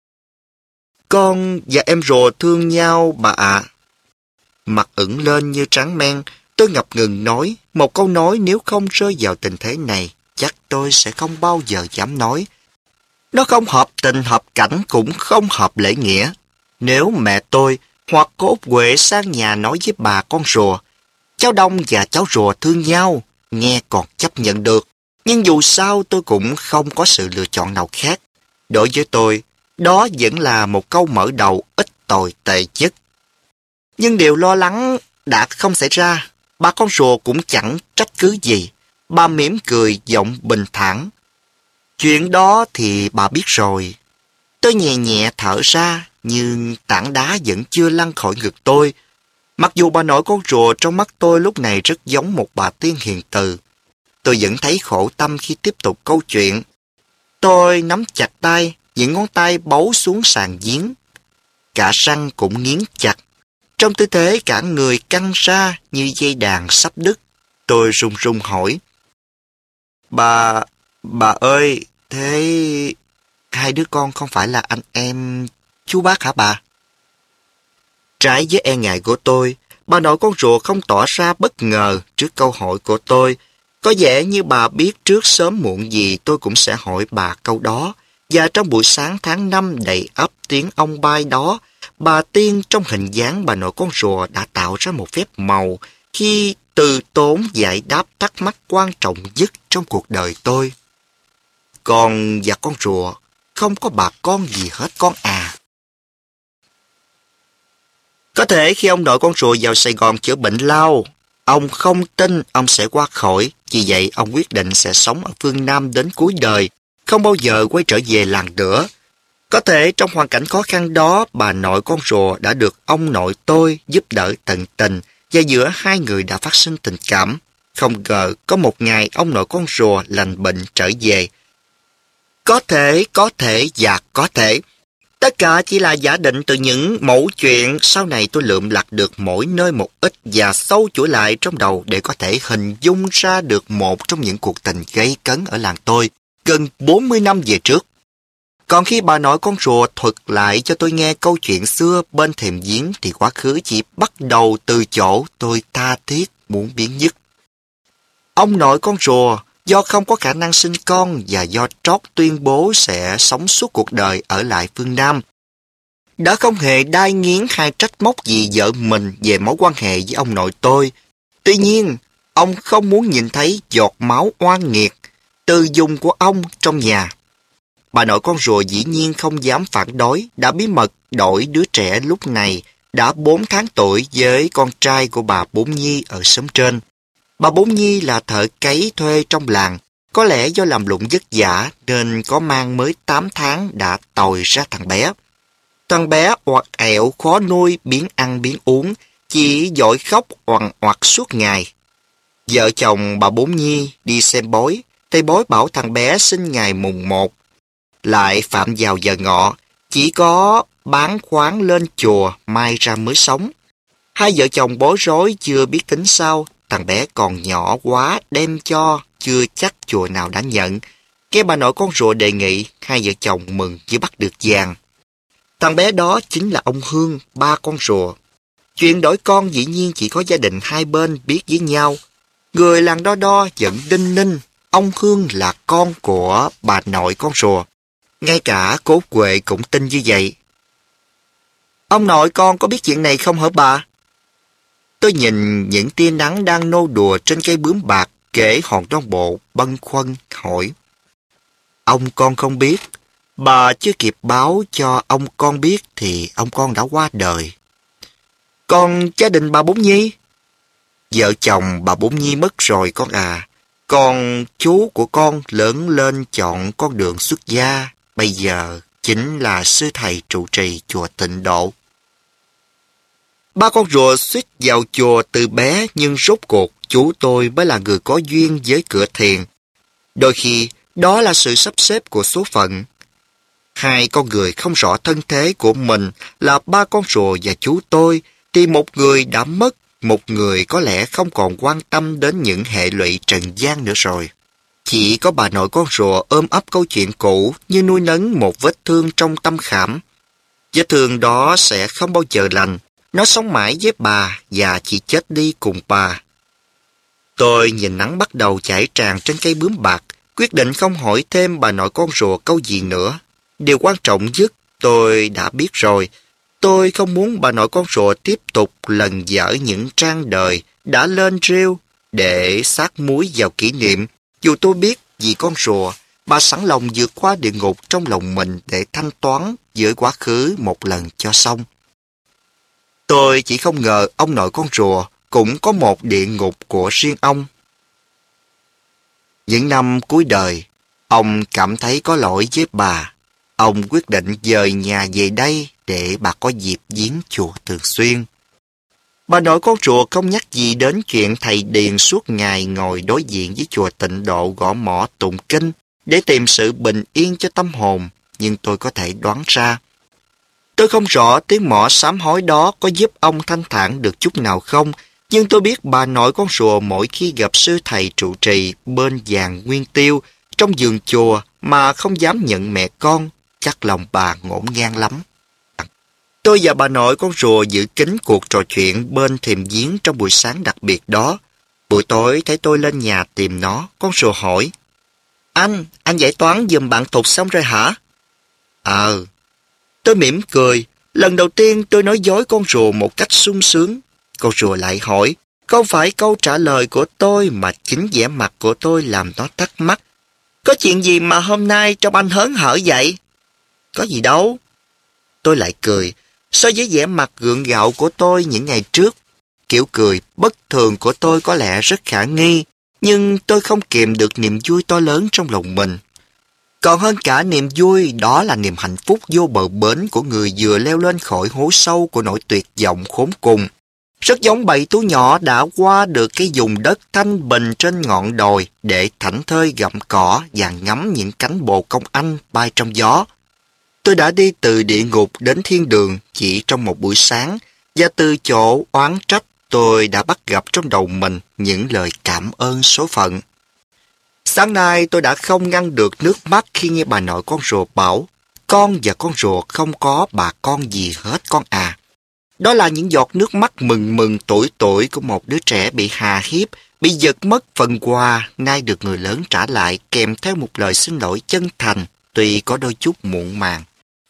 Con và em rùa thương nhau bà ạ. À. Mặt ửng lên như trắng men, tôi ngập ngừng nói, một câu nói nếu không rơi vào tình thế này, chắc tôi sẽ không bao giờ dám nói. Nó không hợp tình hợp cảnh cũng không hợp lễ nghĩa. Nếu mẹ tôi, Hoặc cô Út Huệ sang nhà nói với bà con rùa, cháu Đông và cháu rùa thương nhau, nghe còn chấp nhận được. Nhưng dù sao tôi cũng không có sự lựa chọn nào khác. Đối với tôi, đó vẫn là một câu mở đầu ít tồi tệ nhất. Nhưng điều lo lắng đã không xảy ra. Bà con rùa cũng chẳng trách cứ gì. Bà mỉm cười giọng bình thản. Chuyện đó thì bà biết rồi. Tôi nhẹ nhẹ thở ra, nhưng tảng đá vẫn chưa lăn khỏi ngực tôi. Mặc dù bà nội con rùa trong mắt tôi lúc này rất giống một bà tiên hiền từ. Tôi vẫn thấy khổ tâm khi tiếp tục câu chuyện. Tôi nắm chặt tay, những ngón tay bấu xuống sàn giếng. Cả răng cũng nghiến chặt. Trong tư thế cả người căng ra như dây đàn sắp đứt. Tôi run run hỏi. Bà... bà ơi, thế... hai đứa con không phải là anh em chú bác hả bà? Trái với e ngại của tôi, bà nội con rùa không tỏ ra bất ngờ trước câu hỏi của tôi. Có vẻ như bà biết trước sớm muộn gì tôi cũng sẽ hỏi bà câu đó. Và trong buổi sáng tháng năm đầy ắp tiếng ong bay đó, bà tiên trong hình dáng bà nội con rùa đã tạo ra một phép màu khi từ tốn giải đáp thắc mắc quan trọng nhất trong cuộc đời tôi. Con và con rùa không có bà con gì hết con à. Có thể khi ông nội con rùa vào Sài Gòn chữa bệnh lao, ông không tin ông sẽ qua khỏi, vì vậy ông quyết định sẽ sống ở phương Nam đến cuối đời, không bao giờ quay trở về làng nữa. Có thể trong hoàn cảnh khó khăn đó, bà nội con rùa đã được ông nội tôi giúp đỡ tận tình, và giữa hai người đã phát sinh tình cảm. Không ngờ có một ngày ông nội con rùa lành bệnh trở về. Có thể, có thể và có thể. Tất cả chỉ là giả định từ những mẫu chuyện sau này tôi lượm lặt được mỗi nơi một ít và sâu chuỗi lại trong đầu để có thể hình dung ra được một trong những cuộc tình gây cấn ở làng tôi gần bốn mươi năm về trước. Còn khi bà nội con rùa thuật lại cho tôi nghe câu chuyện xưa bên thềm giếng thì quá khứ chỉ bắt đầu từ chỗ tôi tha thiết muốn biến dứt. Ông nội con rùa do không có khả năng sinh con và do trót tuyên bố sẽ sống suốt cuộc đời ở lại phương Nam, đã không hề đai nghiến hay trách móc gì vợ mình về mối quan hệ với ông nội tôi. Tuy nhiên, ông không muốn nhìn thấy giọt máu oan nghiệt từ dùng của ông trong nhà. Bà nội con rùa dĩ nhiên không dám phản đối, đã bí mật đổi đứa trẻ lúc này đã bốn tháng tuổi với con trai của bà Bốn Nhi ở xóm trên. Bà Bốn Nhi là thợ cấy thuê trong làng, có lẽ do làm lụng vất vả nên có mang mới tám tháng đã tồi ra thằng bé. Thằng bé oặt ẹo khó nuôi, biến ăn biến uống, chỉ giỏi khóc oằn oặt suốt ngày. Vợ chồng bà Bốn Nhi đi xem bói, thầy bói bảo thằng bé sinh ngày mùng một, lại phạm vào giờ ngọ, chỉ có bán khoáng lên chùa mai ra mới sống. Hai vợ chồng bối rối chưa biết tính sao, thằng bé còn nhỏ quá đem cho, chưa chắc chùa nào đã nhận. Nghe bà nội con rùa đề nghị, hai vợ chồng mừng như bắt được vàng. Thằng bé đó chính là ông Hương, ba con rùa. Chuyện đổi con dĩ nhiên chỉ có gia đình hai bên biết với nhau. Người làng Đo Đo vẫn đinh ninh, ông Hương là con của bà nội con rùa. Ngay cả cô Út Huệ cũng tin như vậy. Ông nội con có biết chuyện này không hả bà? Tôi nhìn những tia nắng đang nô đùa trên cây bướm bạc kể hòn non bộ bâng khuâng hỏi. Ông con không biết. Bà chưa kịp báo cho ông con biết thì ông con đã qua đời. Còn gia đình bà Bốn Nhi? Vợ chồng bà Bốn Nhi mất rồi con à. Còn chú của con lớn lên chọn con đường xuất gia. Bây giờ chính là sư thầy trụ trì chùa Tịnh Độ. Ba con rùa suýt vào chùa từ bé, nhưng rốt cuộc chú tôi mới là người có duyên với cửa thiền. Đôi khi đó là sự sắp xếp của số phận. Hai con người không rõ thân thế của mình là ba con rùa và chú tôi, thì một người đã mất, một người có lẽ không còn quan tâm đến những hệ lụy trần gian nữa rồi. Chỉ có bà nội con rùa ôm ấp câu chuyện cũ như nuôi nấng một vết thương trong tâm khảm. Vết thương đó sẽ không bao giờ lành. Nó sống mãi với bà và chỉ chết đi cùng bà. Tôi nhìn nắng bắt đầu chảy tràn trên cây bướm bạc, quyết định không hỏi thêm bà nội con rùa câu gì nữa. Điều quan trọng nhất tôi đã biết rồi. Tôi không muốn bà nội con rùa tiếp tục lần dở những trang đời đã lên rêu để sát muối vào kỷ niệm. Dù tôi biết vì con rùa, bà sẵn lòng vượt qua địa ngục trong lòng mình để thanh toán với quá khứ một lần cho xong. Tôi chỉ không ngờ ông nội con rùa cũng có một địa ngục của riêng ông. Những năm cuối đời, ông cảm thấy có lỗi với bà. Ông quyết định dời nhà về đây để bà có dịp viếng chùa thường xuyên. Bà nội con rùa không nhắc gì đến chuyện thầy Điền suốt ngày ngồi đối diện với chùa Tịnh Độ gõ mõ tụng kinh để tìm sự bình yên cho tâm hồn, nhưng tôi có thể đoán ra. Tôi không rõ tiếng mõ sám hối đó có giúp ông thanh thản được chút nào không, nhưng tôi biết bà nội con rùa mỗi khi gặp sư thầy trụ trì bên giàn nguyên tiêu trong vườn chùa mà không dám nhận mẹ con, chắc lòng bà ngổn ngang lắm. Tôi và bà nội con rùa giữ kín cuộc trò chuyện bên thềm giếng trong buổi sáng đặc biệt đó. Buổi tối thấy tôi lên nhà tìm nó, con rùa hỏi: Anh, anh giải toán giùm bạn Thục xong rồi hả? Ờ. Tôi mỉm cười. Lần đầu tiên tôi nói dối con rùa một cách sung sướng. Con rùa lại hỏi: Không phải câu trả lời của tôi mà chính vẻ mặt của tôi làm nó thắc mắc. Có chuyện gì mà hôm nay trông anh hớn hở vậy? Có gì đâu. Tôi lại cười. So với vẻ mặt gượng gạo của tôi những ngày trước, kiểu cười bất thường của tôi có lẽ rất khả nghi, nhưng tôi không kìm được niềm vui to lớn trong lòng mình. Còn hơn cả niềm vui, đó là niềm hạnh phúc vô bờ bến của người vừa leo lên khỏi hố sâu của nỗi tuyệt vọng khốn cùng. Rất giống bầy thú nhỏ đã qua được cái vùng đất thanh bình trên ngọn đồi để thảnh thơi gặm cỏ và ngắm những cánh bồ công anh bay trong gió. Tôi đã đi từ địa ngục đến thiên đường chỉ trong một buổi sáng, và từ chỗ oán trách tôi đã bắt gặp trong đầu mình những lời cảm ơn số phận. Sáng nay tôi đã không ngăn được nước mắt khi nghe bà nội con rùa bảo: Con và con rùa không có bà con gì hết con à. Đó là những giọt nước mắt mừng mừng tuổi tuổi của một đứa trẻ bị hà hiếp, bị giật mất phần quà, nay được người lớn trả lại kèm theo một lời xin lỗi chân thành, tuy có đôi chút muộn màng.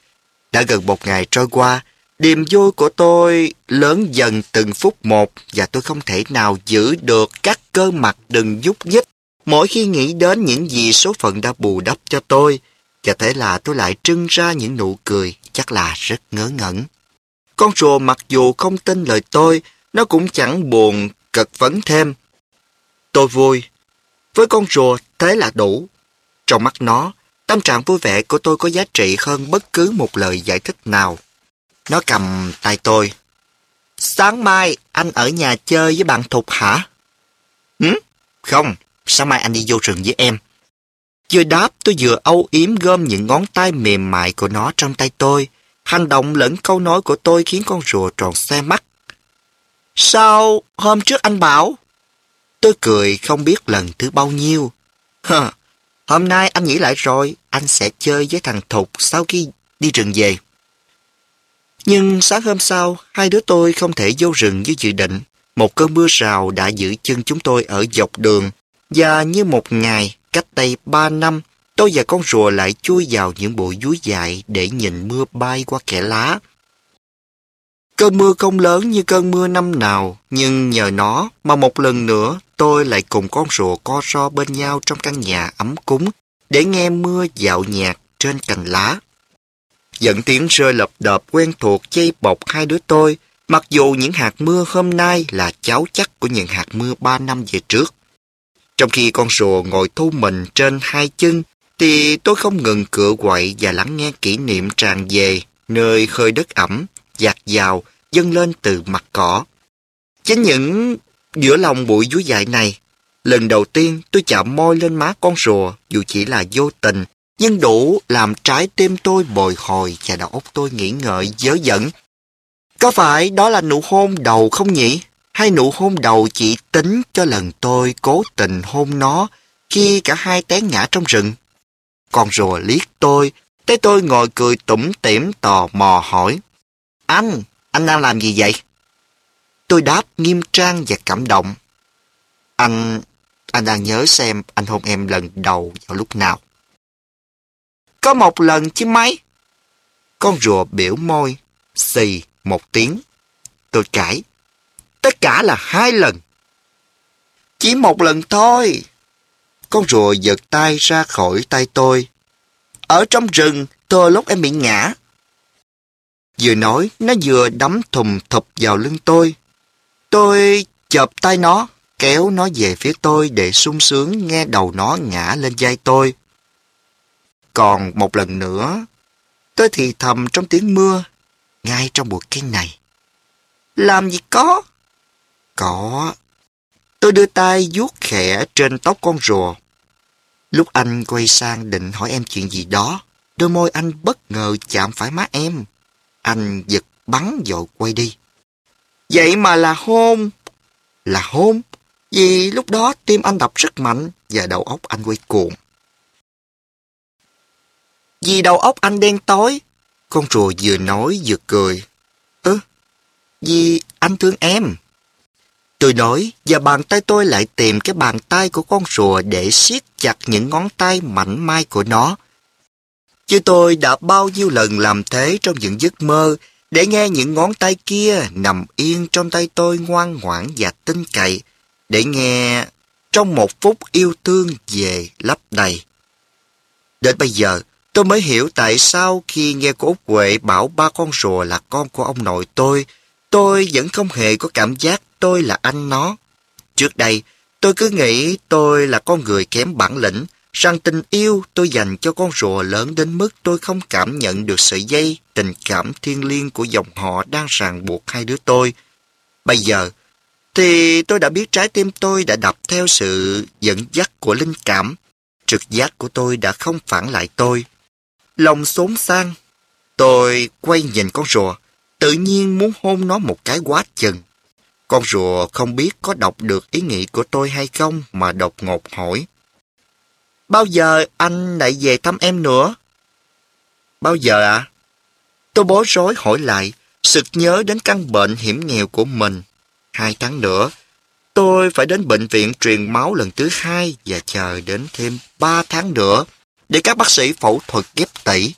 Đã gần một ngày trôi qua, niềm vui của tôi lớn dần từng phút một, và tôi không thể nào giữ được các cơ mặt đừng nhúc nhích mỗi khi nghĩ đến những gì số phận đã bù đắp cho tôi, và thế là tôi lại trưng ra những nụ cười chắc là rất ngớ ngẩn. Con rùa mặc dù không tin lời tôi, nó cũng chẳng buồn cật vấn thêm. Tôi vui. Với con rùa thế là đủ. Trong mắt nó, tâm trạng vui vẻ của tôi có giá trị hơn bất cứ một lời giải thích nào. Nó cầm tay tôi. Sáng mai anh ở nhà chơi với bạn Thục hả? Ừ? Không, sáng mai anh đi vô rừng với em. Vừa đáp tôi vừa âu yếm gom những ngón tay mềm mại của nó trong tay tôi. Hành động lẫn câu nói của tôi khiến con rùa tròn xoe mắt. Sao hôm trước anh bảo? Tôi cười không biết lần thứ bao nhiêu. Hờ, hôm nay anh nghĩ lại rồi, anh sẽ chơi với thằng Thục sau khi đi rừng về. Nhưng sáng hôm sau, hai đứa tôi không thể vô rừng như dự định. Một cơn mưa rào đã giữ chân chúng tôi ở dọc đường. Và như một ngày, cách đây ba năm, tôi và con rùa lại chui vào những bụi dúi dại để nhìn mưa bay qua kẽ lá. Cơn mưa không lớn như cơn mưa năm nào, nhưng nhờ nó mà một lần nữa tôi lại cùng con rùa co ro bên nhau trong căn nhà ấm cúng để nghe mưa dạo nhạt trên cành lá. Dẫn tiếng rơi lập đập quen thuộc dây bọc hai đứa tôi, mặc dù những hạt mưa hôm nay là cháu chắc của những hạt mưa ba năm về trước. Trong khi con rùa ngồi thu mình trên hai chân, thì tôi không ngừng cựa quậy và lắng nghe kỷ niệm tràn về nơi khơi đất ẩm, dạt dào, dâng lên từ mặt cỏ. Chính những giữa lòng bụi dúi dại này, lần đầu tiên tôi chạm môi lên má con rùa, dù chỉ là vô tình, nhưng đủ làm trái tim tôi bồi hồi và đầu óc tôi nghĩ ngợi dớ dẫn. Có phải đó là nụ hôn đầu không nhỉ? Hay nụ hôn đầu chỉ tính cho lần tôi cố tình hôn nó khi cả hai té ngã trong rừng? Con rùa liếc tôi, thấy tôi ngồi cười tủm tỉm tò mò hỏi: Anh, anh đang làm gì vậy? Tôi đáp nghiêm trang và cảm động: Anh, anh đang nhớ xem anh hôn em lần đầu vào lúc nào. Có một lần chứ mấy. Con rùa biểu môi: Xì một tiếng. Tôi cãi. Tất cả là hai lần. Chỉ một lần thôi. Con rùa giật tay ra khỏi tay tôi. Ở trong rừng, tôi lúc em bị ngã. Vừa nói, nó vừa đấm thùm thụp vào lưng tôi. Tôi chộp tay nó, kéo nó về phía tôi để sung sướng nghe đầu nó ngã lên vai tôi. Còn một lần nữa, tôi thì thầm trong tiếng mưa, ngay trong bụi cây này. Làm gì có? Có. Tôi đưa tay vuốt khẽ trên tóc con rùa. Lúc anh quay sang định hỏi em chuyện gì đó, đôi môi anh bất ngờ chạm phải má em. Anh giật bắn vội quay đi. Vậy mà là hôn. Là hôn. Vì lúc đó tim anh đập rất mạnh và đầu óc anh quay cuồng. Vì đầu óc anh đen tối. Con rùa vừa nói vừa cười. Ơ, vì anh thương em. Tôi nói và bàn tay tôi lại tìm cái bàn tay của con rùa để siết chặt những ngón tay mảnh mai của nó. Chứ tôi đã bao nhiêu lần làm thế trong những giấc mơ để nghe những ngón tay kia nằm yên trong tay tôi ngoan ngoãn và tin cậy, để nghe trong một phút yêu thương về lấp đầy. Đến bây giờ, tôi mới hiểu tại sao khi nghe cô Út Huệ bảo ba con rùa là con của ông nội tôi, tôi vẫn không hề có cảm giác tôi là anh nó. Trước đây, tôi cứ nghĩ tôi là con người kém bản lĩnh, rằng tình yêu tôi dành cho con rùa lớn đến mức tôi không cảm nhận được sợi dây tình cảm thiêng liêng của dòng họ đang ràng buộc hai đứa tôi. Bây giờ, thì tôi đã biết trái tim tôi đã đập theo sự dẫn dắt của linh cảm. Trực giác của tôi đã không phản lại tôi. Lòng xốn sang, tôi quay nhìn con rùa, tự nhiên muốn hôn nó một cái quá chừng. Con rùa không biết có đọc được ý nghĩ của tôi hay không mà đột ngột hỏi. Bao giờ anh lại về thăm em nữa? Bao giờ ạ? À? Tôi bối rối hỏi lại, sực nhớ đến căn bệnh hiểm nghèo của mình. Hai tháng nữa, tôi phải đến bệnh viện truyền máu lần thứ hai và chờ đến thêm ba tháng nữa để các bác sĩ phẫu thuật ghép tủy.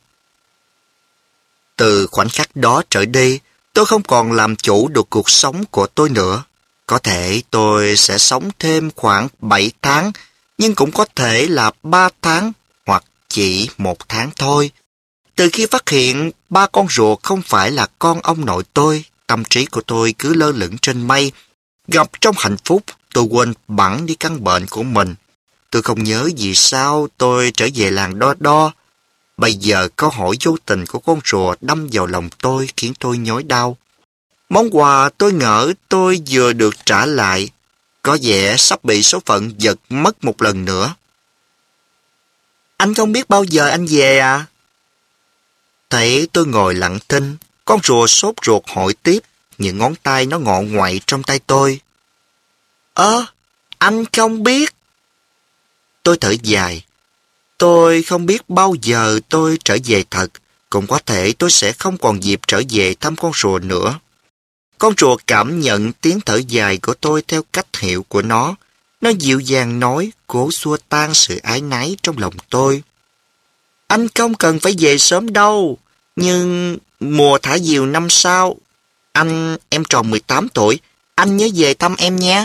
Từ khoảnh khắc đó trở đi, tôi không còn làm chủ được cuộc sống của tôi nữa. Có thể tôi sẽ sống thêm khoảng bảy tháng, nhưng cũng có thể là ba tháng hoặc chỉ một tháng thôi. Từ khi phát hiện ba con rùa không phải là con ông nội tôi, tâm trí của tôi cứ lơ lửng trên mây. Gặp trong hạnh phúc, tôi quên bẵng đi căn bệnh của mình. Tôi không nhớ vì sao tôi trở về làng Đo Đo. Bây giờ câu hỏi vô tình của con rùa đâm vào lòng tôi khiến tôi nhói đau. Món quà tôi ngỡ tôi vừa được trả lại, có vẻ sắp bị số phận giật mất một lần nữa. Anh không biết bao giờ anh về à? Thấy tôi ngồi lặng thinh, con rùa sốt ruột hỏi tiếp, những ngón tay nó ngọ ngoại trong tay tôi. Ơ, anh không biết. Tôi thở dài. Tôi không biết bao giờ tôi trở về thật, cũng có thể tôi sẽ không còn dịp trở về thăm con rùa nữa. Con rùa cảm nhận tiếng thở dài của tôi theo cách hiểu của nó. Nó dịu dàng nói, cố xua tan sự ái náy trong lòng tôi. Anh không cần phải về sớm đâu, nhưng mùa thả diều năm sau, anh em tròn mười tám tuổi, anh nhớ về thăm em nhé.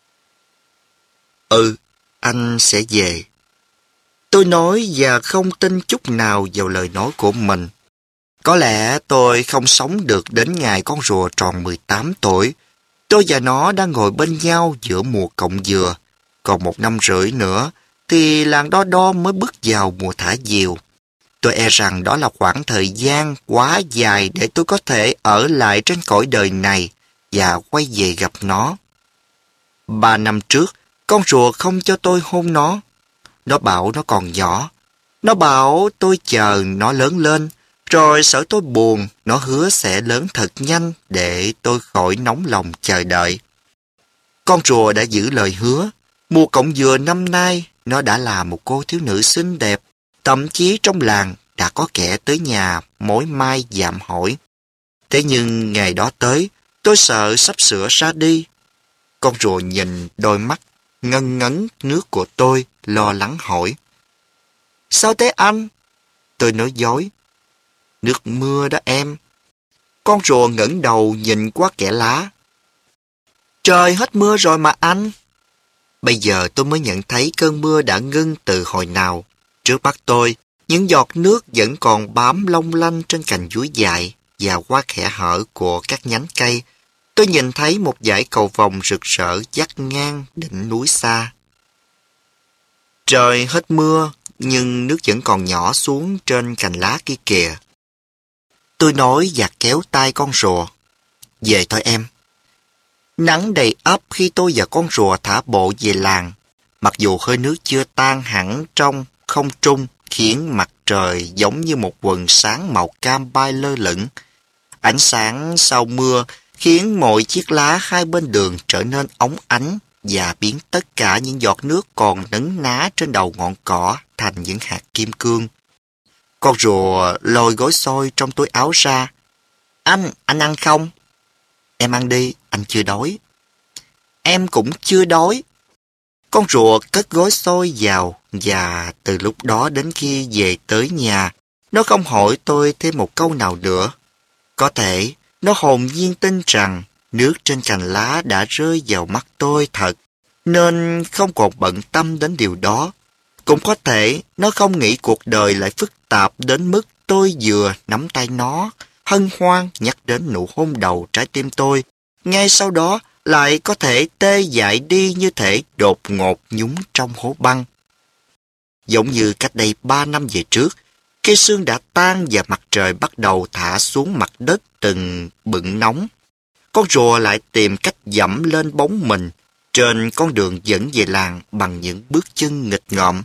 Ừ, anh sẽ về. Tôi nói và không tin chút nào vào lời nói của mình. Có lẽ tôi không sống được đến ngày con rùa tròn mười tám tuổi. Tôi và nó đang ngồi bên nhau giữa mùa cọng dừa. Còn một năm rưỡi nữa thì làng Đo Đo mới bước vào mùa thả diều. Tôi e rằng đó là khoảng thời gian quá dài để tôi có thể ở lại trên cõi đời này và quay về gặp nó. Ba năm trước, con rùa không cho tôi hôn nó. Nó bảo nó còn nhỏ. Nó bảo tôi chờ nó lớn lên, rồi sợ tôi buồn, nó hứa sẽ lớn thật nhanh để tôi khỏi nóng lòng chờ đợi. Con rùa đã giữ lời hứa. Mùa cọng dừa năm nay, nó đã là một cô thiếu nữ xinh đẹp. Thậm chí trong làng đã có kẻ tới nhà mối mai dạm hỏi. Thế nhưng ngày đó tới, tôi sợ sắp sửa ra đi. Con rùa nhìn đôi mắt ngân ngấn nước của tôi, lo lắng hỏi. Sao thế anh? Tôi nói dối. Nước mưa đó em. Con rùa ngẩng đầu nhìn qua kẽ lá. Trời hết mưa rồi mà anh. Bây giờ tôi mới nhận thấy cơn mưa đã ngưng từ hồi nào. Trước mắt tôi, những giọt nước vẫn còn bám long lanh trên cành chuối dài và qua kẽ hở của các nhánh cây. Tôi nhìn thấy một dải cầu vồng rực rỡ dắt ngang đỉnh núi xa. Trời hết mưa, nhưng nước vẫn còn nhỏ xuống trên cành lá kia kìa. Tôi nói và kéo tay con rùa. Về thôi em. Nắng đầy ắp khi tôi và con rùa thả bộ về làng. Mặc dù hơi nước chưa tan hẳn trong không trung, khiến mặt trời giống như một quần sáng màu cam bay lơ lửng. Ánh sáng sau mưa khiến mọi chiếc lá hai bên đường trở nên óng ánh và biến tất cả những giọt nước còn nấn ná trên đầu ngọn cỏ thành những hạt kim cương. Con rùa lôi gói xôi trong túi áo ra. Anh, anh ăn không? Em ăn đi, anh chưa đói. Em cũng chưa đói. Con rùa cất gói xôi vào và từ lúc đó đến khi về tới nhà, nó không hỏi tôi thêm một câu nào nữa. Có thể nó hồn nhiên tin rằng nước trên cành lá đã rơi vào mắt tôi thật, nên không còn bận tâm đến điều đó. Cũng có thể nó không nghĩ cuộc đời lại phức tạp đến mức tôi vừa nắm tay nó, hân hoan nhắc đến nụ hôn đầu trái tim tôi, ngay sau đó lại có thể tê dại đi như thể đột ngột nhúng trong hố băng. Giống như cách đây ba năm về trước, khi sương đã tan và mặt trời bắt đầu thả xuống mặt đất từng bựng nóng, con rùa lại tìm cách dẫm lên bóng mình trên con đường dẫn về làng bằng những bước chân nghịch ngợm.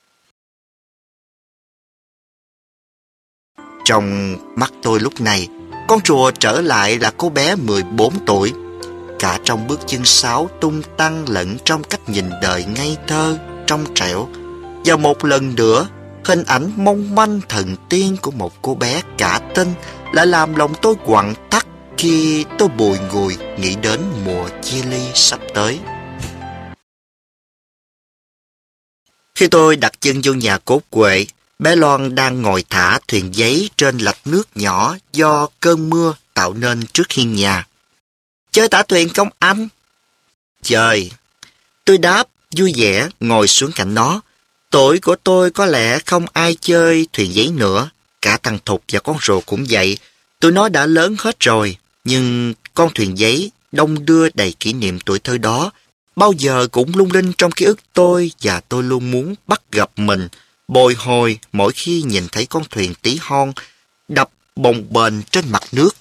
Trong mắt tôi lúc này, con rùa trở lại là cô bé mười bốn tuổi. Cả trong bước chân sáo tung tăng lẫn trong cách nhìn đời ngây thơ, trong trẻo. Và một lần nữa, hình ảnh mong manh thần tiên của một cô bé cả tin lại làm lòng tôi quặn thắt khi tôi bùi ngùi nghĩ đến mùa chia ly sắp tới. Khi tôi đặt chân vô nhà cốt Quệ, bé Loan đang ngồi thả thuyền giấy trên lạch nước nhỏ do cơn mưa tạo nên trước hiên nhà. Chơi thả thuyền không anh? Chơi. Tôi đáp vui vẻ ngồi xuống cạnh nó. Tuổi của tôi có lẽ không ai chơi thuyền giấy nữa. Cả thằng Thục và con rùa cũng vậy. Tụi nó đã lớn hết rồi. Nhưng con thuyền giấy đong đưa đầy kỷ niệm tuổi thơ đó bao giờ cũng lung linh trong ký ức tôi, và tôi luôn muốn bắt gặp mình bồi hồi mỗi khi nhìn thấy con thuyền tí hon đập bồng bềnh trên mặt nước.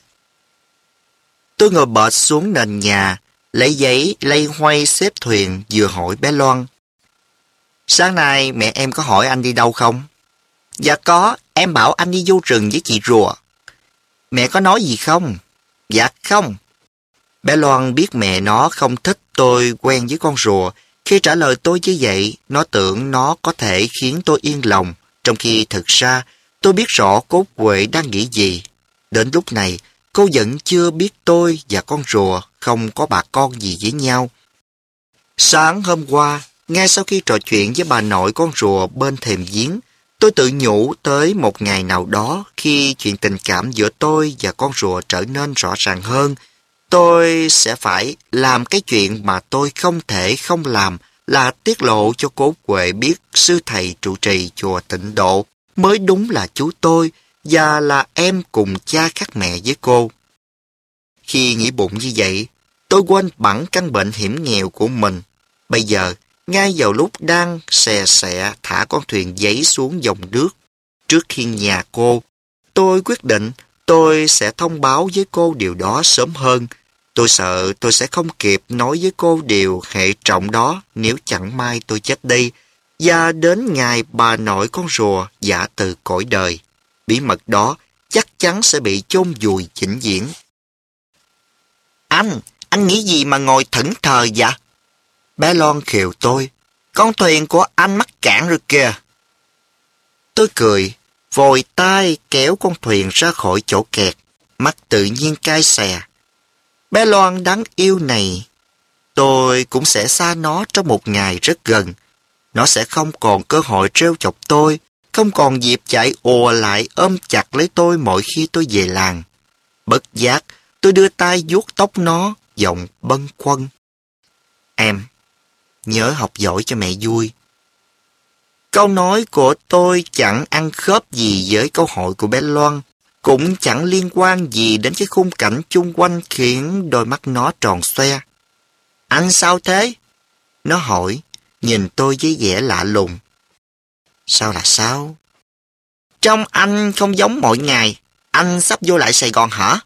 Tôi ngồi bệt xuống nền nhà, lấy giấy lay hoay xếp thuyền, vừa hỏi bé Loan. Sáng nay mẹ em có hỏi anh đi đâu không? Dạ có, em bảo anh đi vô rừng với chị rùa. Mẹ có nói gì không? Dạ không. Bé Loan biết mẹ nó không thích tôi quen với con rùa. Khi trả lời tôi như vậy, nó tưởng nó có thể khiến tôi yên lòng, trong khi thực ra tôi biết rõ Cốt Quệ đang nghĩ gì. Đến lúc này, cô vẫn chưa biết tôi và con rùa không có bà con gì với nhau. Sáng hôm qua, ngay sau khi trò chuyện với bà nội con rùa bên thềm giếng, tôi tự nhủ tới một ngày nào đó khi chuyện tình cảm giữa tôi và con rùa trở nên rõ ràng hơn, tôi sẽ phải làm cái chuyện mà tôi không thể không làm, là tiết lộ cho Cốt Quệ biết sư thầy trụ trì chùa Tịnh Độ mới đúng là chú tôi và là em cùng cha khác mẹ với cô. Khi nghĩ bụng như vậy, tôi quên bẵng căn bệnh hiểm nghèo của mình. Bây giờ, ngay vào lúc đang xè xẹ thả con thuyền giấy xuống dòng nước trước hiên nhà cô, tôi quyết định tôi sẽ thông báo với cô điều đó sớm hơn. Tôi sợ tôi sẽ không kịp nói với cô điều hệ trọng đó nếu chẳng may tôi chết đi, và đến ngày bà nội con rùa giả từ cõi đời, bí mật đó chắc chắn sẽ bị chôn vùi vĩnh viễn. Anh, anh nghĩ gì mà ngồi thẫn thờ vậy? Bé Loan khều tôi. Con thuyền của anh mắc cạn rồi kìa. Tôi cười, vội tay kéo con thuyền ra khỏi chỗ kẹt, mắt tự nhiên cay xè. Bé Loan đáng yêu này, tôi cũng sẽ xa nó trong một ngày rất gần. Nó sẽ không còn cơ hội trêu chọc tôi, không còn dịp chạy ùa lại ôm chặt lấy tôi mỗi khi tôi về làng. Bất giác, tôi đưa tay vuốt tóc nó, giọng bâng khuâng. Em, nhớ học giỏi cho mẹ vui. Câu nói của tôi chẳng ăn khớp gì với câu hỏi của bé Loan, cũng chẳng liên quan gì đến cái khung cảnh chung quanh khiến đôi mắt nó tròn xoe. Anh sao thế? Nó hỏi, nhìn tôi với vẻ lạ lùng. Sao là sao? Trông anh không giống mọi ngày. Anh sắp vô lại Sài Gòn hả?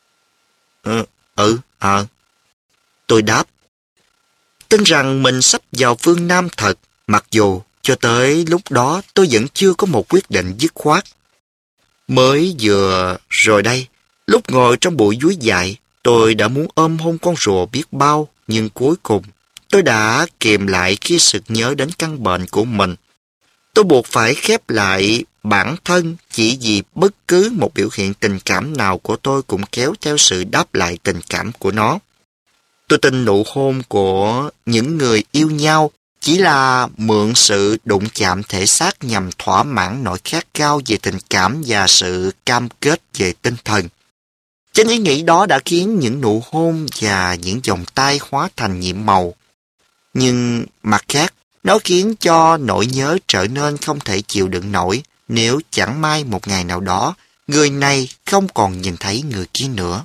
Ừ, ừ, ờ. Tôi đáp. Tin rằng mình sắp vào phương Nam thật, mặc dù cho tới lúc đó tôi vẫn chưa có một quyết định dứt khoát. Mới vừa rồi đây, lúc ngồi trong bụi dúi dại, tôi đã muốn ôm hôn con rùa biết bao, nhưng cuối cùng tôi đã kìm lại khi sực nhớ đến căn bệnh của mình. Tôi buộc phải khép lại bản thân chỉ vì bất cứ một biểu hiện tình cảm nào của tôi cũng kéo theo sự đáp lại tình cảm của nó. Tôi tin nụ hôn của những người yêu nhau chỉ là mượn sự đụng chạm thể xác nhằm thỏa mãn nỗi khát khao về tình cảm và sự cam kết về tinh thần. Chính ý nghĩ đó đã khiến những nụ hôn và những vòng tay hóa thành nhiệm màu. Nhưng mặt khác, nó khiến cho nỗi nhớ trở nên không thể chịu đựng nổi nếu chẳng may một ngày nào đó, người này không còn nhìn thấy người kia nữa.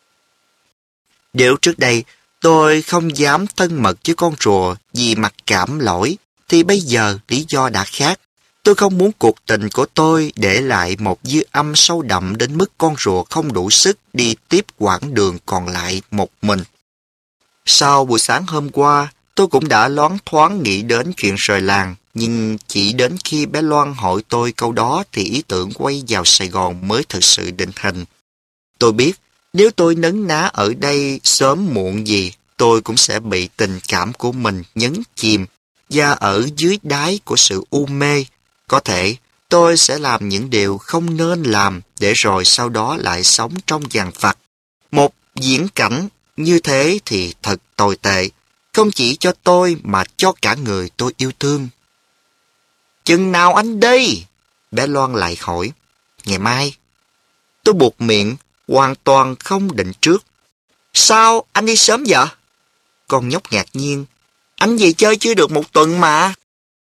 Nếu trước đây tôi không dám thân mật với con rùa vì mặc cảm lỗi, thì bây giờ lý do đã khác. Tôi không muốn cuộc tình của tôi để lại một dư âm sâu đậm đến mức con rùa không đủ sức đi tiếp quãng đường còn lại một mình. Sau buổi sáng hôm qua, tôi cũng đã loáng thoáng nghĩ đến chuyện rời làng, nhưng chỉ đến khi bé Loan hỏi tôi câu đó thì ý tưởng quay vào Sài Gòn mới thực sự định hình. Tôi biết, nếu tôi nấn ná ở đây sớm muộn gì, tôi cũng sẽ bị tình cảm của mình nhấn chìm, và ở dưới đáy của sự u mê, có thể tôi sẽ làm những điều không nên làm để rồi sau đó lại sống trong dằn vặt. Một diễn cảnh như thế thì thật tồi tệ, không chỉ cho tôi mà cho cả người tôi yêu thương. Chừng nào anh đi? Bé Loan lại hỏi. Ngày mai. Tôi buột miệng, hoàn toàn không định trước. Sao anh đi sớm vậy? Con nhóc ngạc nhiên. Anh về chơi chưa được một tuần mà.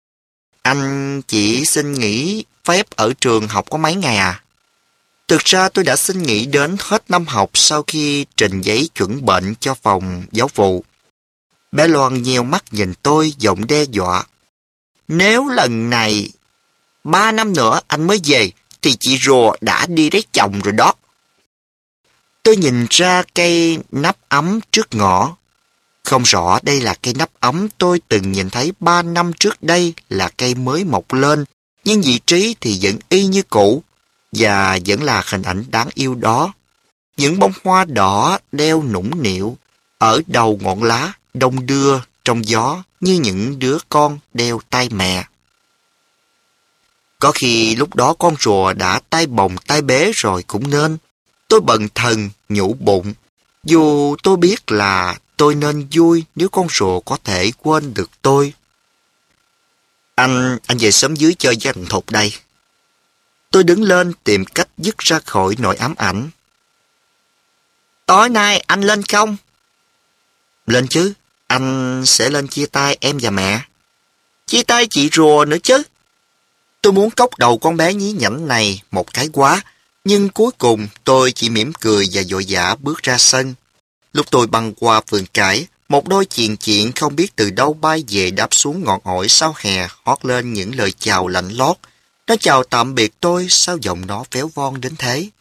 Anh chỉ xin nghỉ phép ở trường học có mấy ngày à? Thực ra tôi đã xin nghỉ đến hết năm học sau khi trình giấy chuẩn bệnh cho phòng giáo vụ. Bé Loan nheo mắt nhìn tôi, giọng đe dọa. Nếu lần này ba năm nữa anh mới về, thì chị rùa đã đi lấy chồng rồi đó. Tôi nhìn ra cây nắp ấm trước ngõ. Không rõ đây là cây nắp ấm tôi từng nhìn thấy ba năm trước đây là cây mới mọc lên, nhưng vị trí thì vẫn y như cũ, và vẫn là hình ảnh đáng yêu đó. Những bông hoa đỏ đeo nũng nịu ở đầu ngọn lá, đông đưa trong gió như những đứa con đeo tai mẹ. Có khi lúc đó con rùa đã tai bồng tai bế rồi cũng nên. Tôi bần thần nhủ bụng. Dù tôi biết là tôi nên vui nếu con rùa có thể quên được tôi. Anh, anh về sớm dưới chơi với anh Thục đây. Tôi đứng lên tìm cách dứt ra khỏi nỗi ám ảnh. Tối nay anh lên không? Lên chứ. Anh sẽ lên chia tay em và mẹ. Chia tay chị rùa nữa chứ. Tôi muốn cốc đầu con bé nhí nhảnh này một cái quá, nhưng cuối cùng tôi chỉ mỉm cười và vội vã bước ra sân. Lúc tôi băng qua vườn cải, một đôi chiền chiện không biết từ đâu bay về đáp xuống ngọn ổi sau hè, hót lên những lời chào lạnh lót. Nó chào tạm biệt tôi, sao giọng nó véo von đến thế?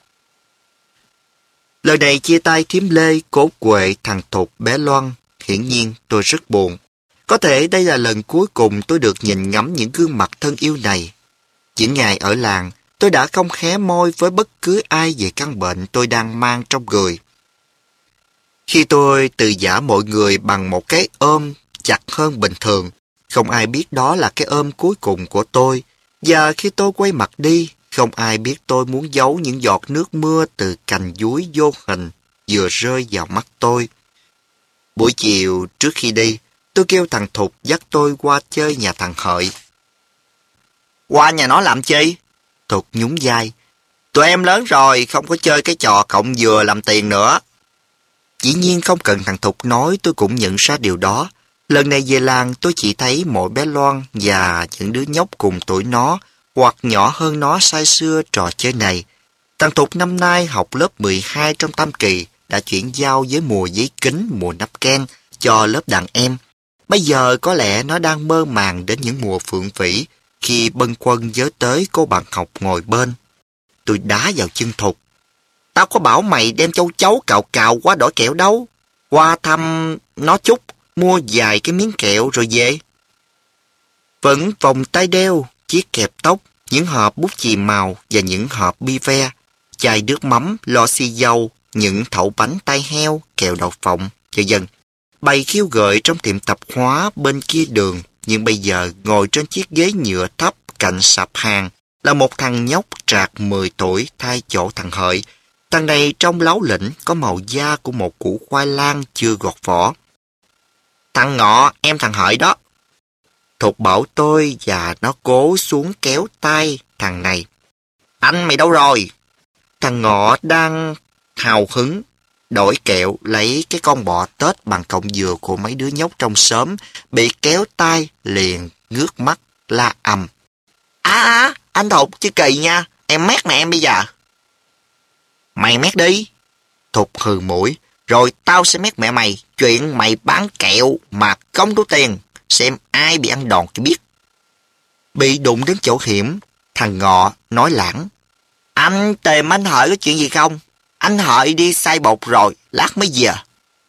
Lời này chia tay Thiếm Lê, Cốt Quệ, thằng Thục, bé Loan. Hiển nhiên tôi rất buồn. Có thể đây là lần cuối cùng tôi được nhìn ngắm những gương mặt thân yêu này. Những ngày ở làng, tôi đã không hé môi với bất cứ ai về căn bệnh tôi đang mang trong người. Khi tôi từ giã mọi người bằng một cái ôm chặt hơn bình thường, không ai biết đó là cái ôm cuối cùng của tôi. Và khi tôi quay mặt đi, không ai biết tôi muốn giấu những giọt nước mưa từ cành dúi vô hình vừa rơi vào mắt tôi. Buổi chiều trước khi đi, tôi kêu thằng Thục dắt tôi qua chơi nhà thằng Hợi. Qua nhà nó làm chi? Thục nhún vai. Tụi em lớn rồi, không có chơi cái trò cộng dừa làm tiền nữa. Dĩ nhiên không cần thằng Thục nói, tôi cũng nhận ra điều đó. Lần này về làng tôi chỉ thấy mỗi bé Loan và những đứa nhóc cùng tuổi nó hoặc nhỏ hơn nó say sưa trò chơi này. Thằng Thục năm nay học lớp mười hai trong Tam Kỳ, đã chuyển giao với mùa giấy kính, mùa nắp ken cho lớp đàn em. Bây giờ có lẽ nó đang mơ màng đến những mùa phượng vĩ khi bâng khuâng nhớ tới cô bạn học ngồi bên. Tôi đá vào chân Thục. Tao có bảo mày đem châu chấu cào cào qua đổi kẹo đâu. Qua thăm nó chút, mua vài cái miếng kẹo rồi về. Vẫn vòng tay đeo, chiếc kẹp tóc, những hộp bút chì màu và những hộp bi ve, chai nước mắm, lọ xì dầu, những thẩu bánh tai heo, kẹo đậu phộng, vân vân. Bày khiêu gợi trong tiệm tạp hóa bên kia đường, nhưng bây giờ ngồi trên chiếc ghế nhựa thấp cạnh sạp hàng là một thằng nhóc trạc mười tuổi thay chỗ thằng Hợi. Thằng này trông láo lĩnh, có màu da của một củ khoai lang chưa gọt vỏ. Thằng Ngọ, em thằng Hợi đó. Thục bảo tôi và nó cố xuống kéo tay thằng này. Anh mày đâu rồi? Thằng Ngọ đang hào hứng đổi kẹo lấy cái con bọ tết bằng cọng dừa của mấy đứa nhóc trong xóm, bị kéo tay liền ngước mắt la ầm. À, à anh Thục chứ kỳ nha, em mét mẹ em bây giờ. Mày mét đi. Thục hừ mũi, rồi tao sẽ mét mẹ mày chuyện mày bán kẹo mà không có tiền, xem ai bị ăn đòn cho biết. Bị đụng đến chỗ hiểm, thằng Ngọ nói lãng. Anh tìm anh Hợi có chuyện gì không? Anh Hợi đi xay bột rồi, lát mới về.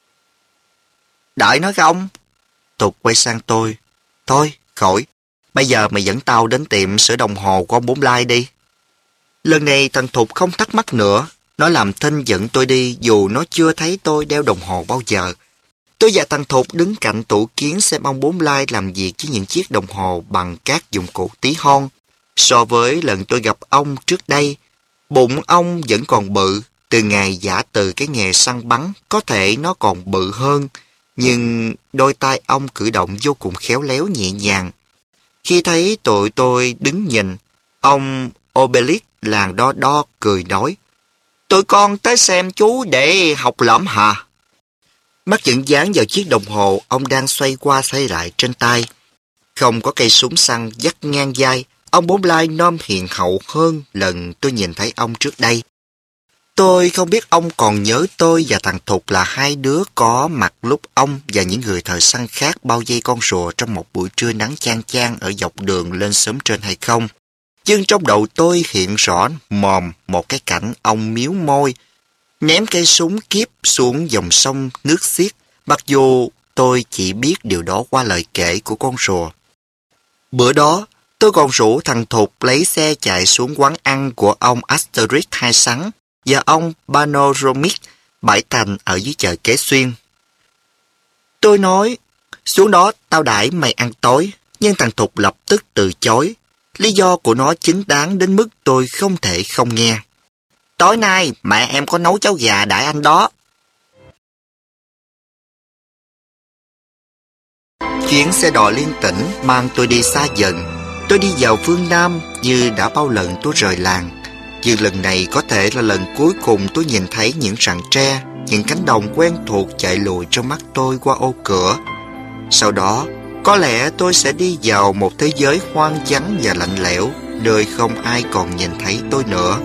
Đợi nó không? Thục quay sang tôi. Thôi, khỏi. Bây giờ mày dẫn tao đến tiệm sửa đồng hồ của ông Bốn Lai đi. Lần này thằng Thục không thắc mắc nữa. Nó làm thinh dẫn tôi đi dù nó chưa thấy tôi đeo đồng hồ bao giờ. Tôi và thằng Thục đứng cạnh tủ kiến xem ông Bốn Lai làm việc với những chiếc đồng hồ bằng các dụng cụ tí hon. So với lần tôi gặp ông trước đây, bụng ông vẫn còn bự. Từ ngày giả từ cái nghề săn bắn, có thể nó còn bự hơn, nhưng đôi tay ông cử động vô cùng khéo léo nhẹ nhàng. Khi thấy tụi tôi đứng nhìn, ông Obelix làng đo đo cười nói, tụi con tới xem chú để học lỏm hả? Mắt vẫn dán vào chiếc đồng hồ ông đang xoay qua xoay lại trên tay. Không có cây súng săn dắt ngang vai, ông Bốn Lai nom hiền hậu hơn lần tôi nhìn thấy ông trước đây. Tôi không biết ông còn nhớ tôi và thằng Thục là hai đứa có mặt lúc ông và những người thợ săn khác bao vây con rùa trong một buổi trưa nắng chang chang ở dọc đường lên xóm trên hay không. Nhưng trong đầu tôi hiện rõ mòm một cái cảnh ông miếu môi, ném cây súng kiếp xuống dòng sông nước xiết, mặc dù tôi chỉ biết điều đó qua lời kể của con rùa. Bữa đó, tôi còn rủ thằng Thục lấy xe chạy xuống quán ăn của ông Asterix Hai Sắn và ông Panoramic Bãi Thành ở dưới chợ Kế Xuyên. Tôi nói, xuống đó tao đãi mày ăn tối, nhưng thằng Thục lập tức từ chối. Lý do của nó chính đáng đến mức tôi không thể không nghe. Tối nay mẹ em có nấu cháo gà đãi anh đó. Chuyến xe đò liên tỉnh mang tôi đi xa dần. Tôi đi vào phương Nam như đã bao lần tôi rời làng. Nhưng lần này có thể là lần cuối cùng tôi nhìn thấy những rặng tre, những cánh đồng quen thuộc chạy lùi trong mắt tôi qua ô cửa. Sau đó, có lẽ tôi sẽ đi vào một thế giới hoang vắng và lạnh lẽo, nơi không ai còn nhìn thấy tôi nữa.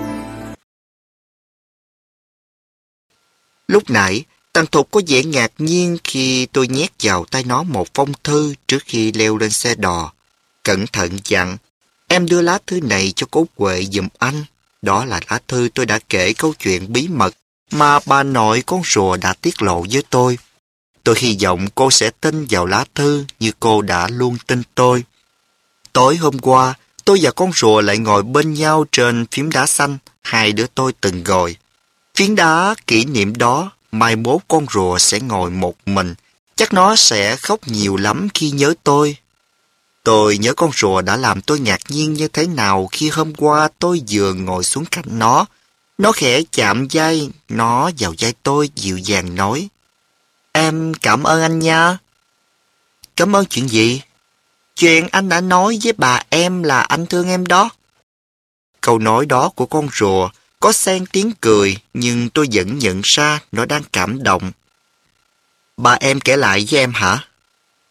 Lúc nãy, thằng Thục có vẻ ngạc nhiên khi tôi nhét vào tay nó một phong thư trước khi leo lên xe đò. Cẩn thận dặn, em đưa lá thư này cho cô Huệ giùm anh. Đó là lá thư tôi đã kể câu chuyện bí mật mà bà nội con rùa đã tiết lộ với tôi. Tôi hy vọng cô sẽ tin vào lá thư như cô đã luôn tin tôi. Tối hôm qua, tôi và con rùa lại ngồi bên nhau trên phiến đá xanh, hai đứa tôi từng ngồi. Phiến đá kỷ niệm đó, mai mốt con rùa sẽ ngồi một mình. Chắc nó sẽ khóc nhiều lắm khi nhớ tôi. Tôi nhớ con rùa đã làm tôi ngạc nhiên như thế nào khi hôm qua tôi vừa ngồi xuống cạnh nó. Nó khẽ chạm vai nó vào vai tôi dịu dàng nói, em cảm ơn anh nha. Cảm ơn chuyện gì? Chuyện anh đã nói với bà em là anh thương em đó. Câu nói đó của con rùa Có xen tiếng cười, nhưng tôi vẫn nhận ra nó đang cảm động. Bà em kể lại với em hả?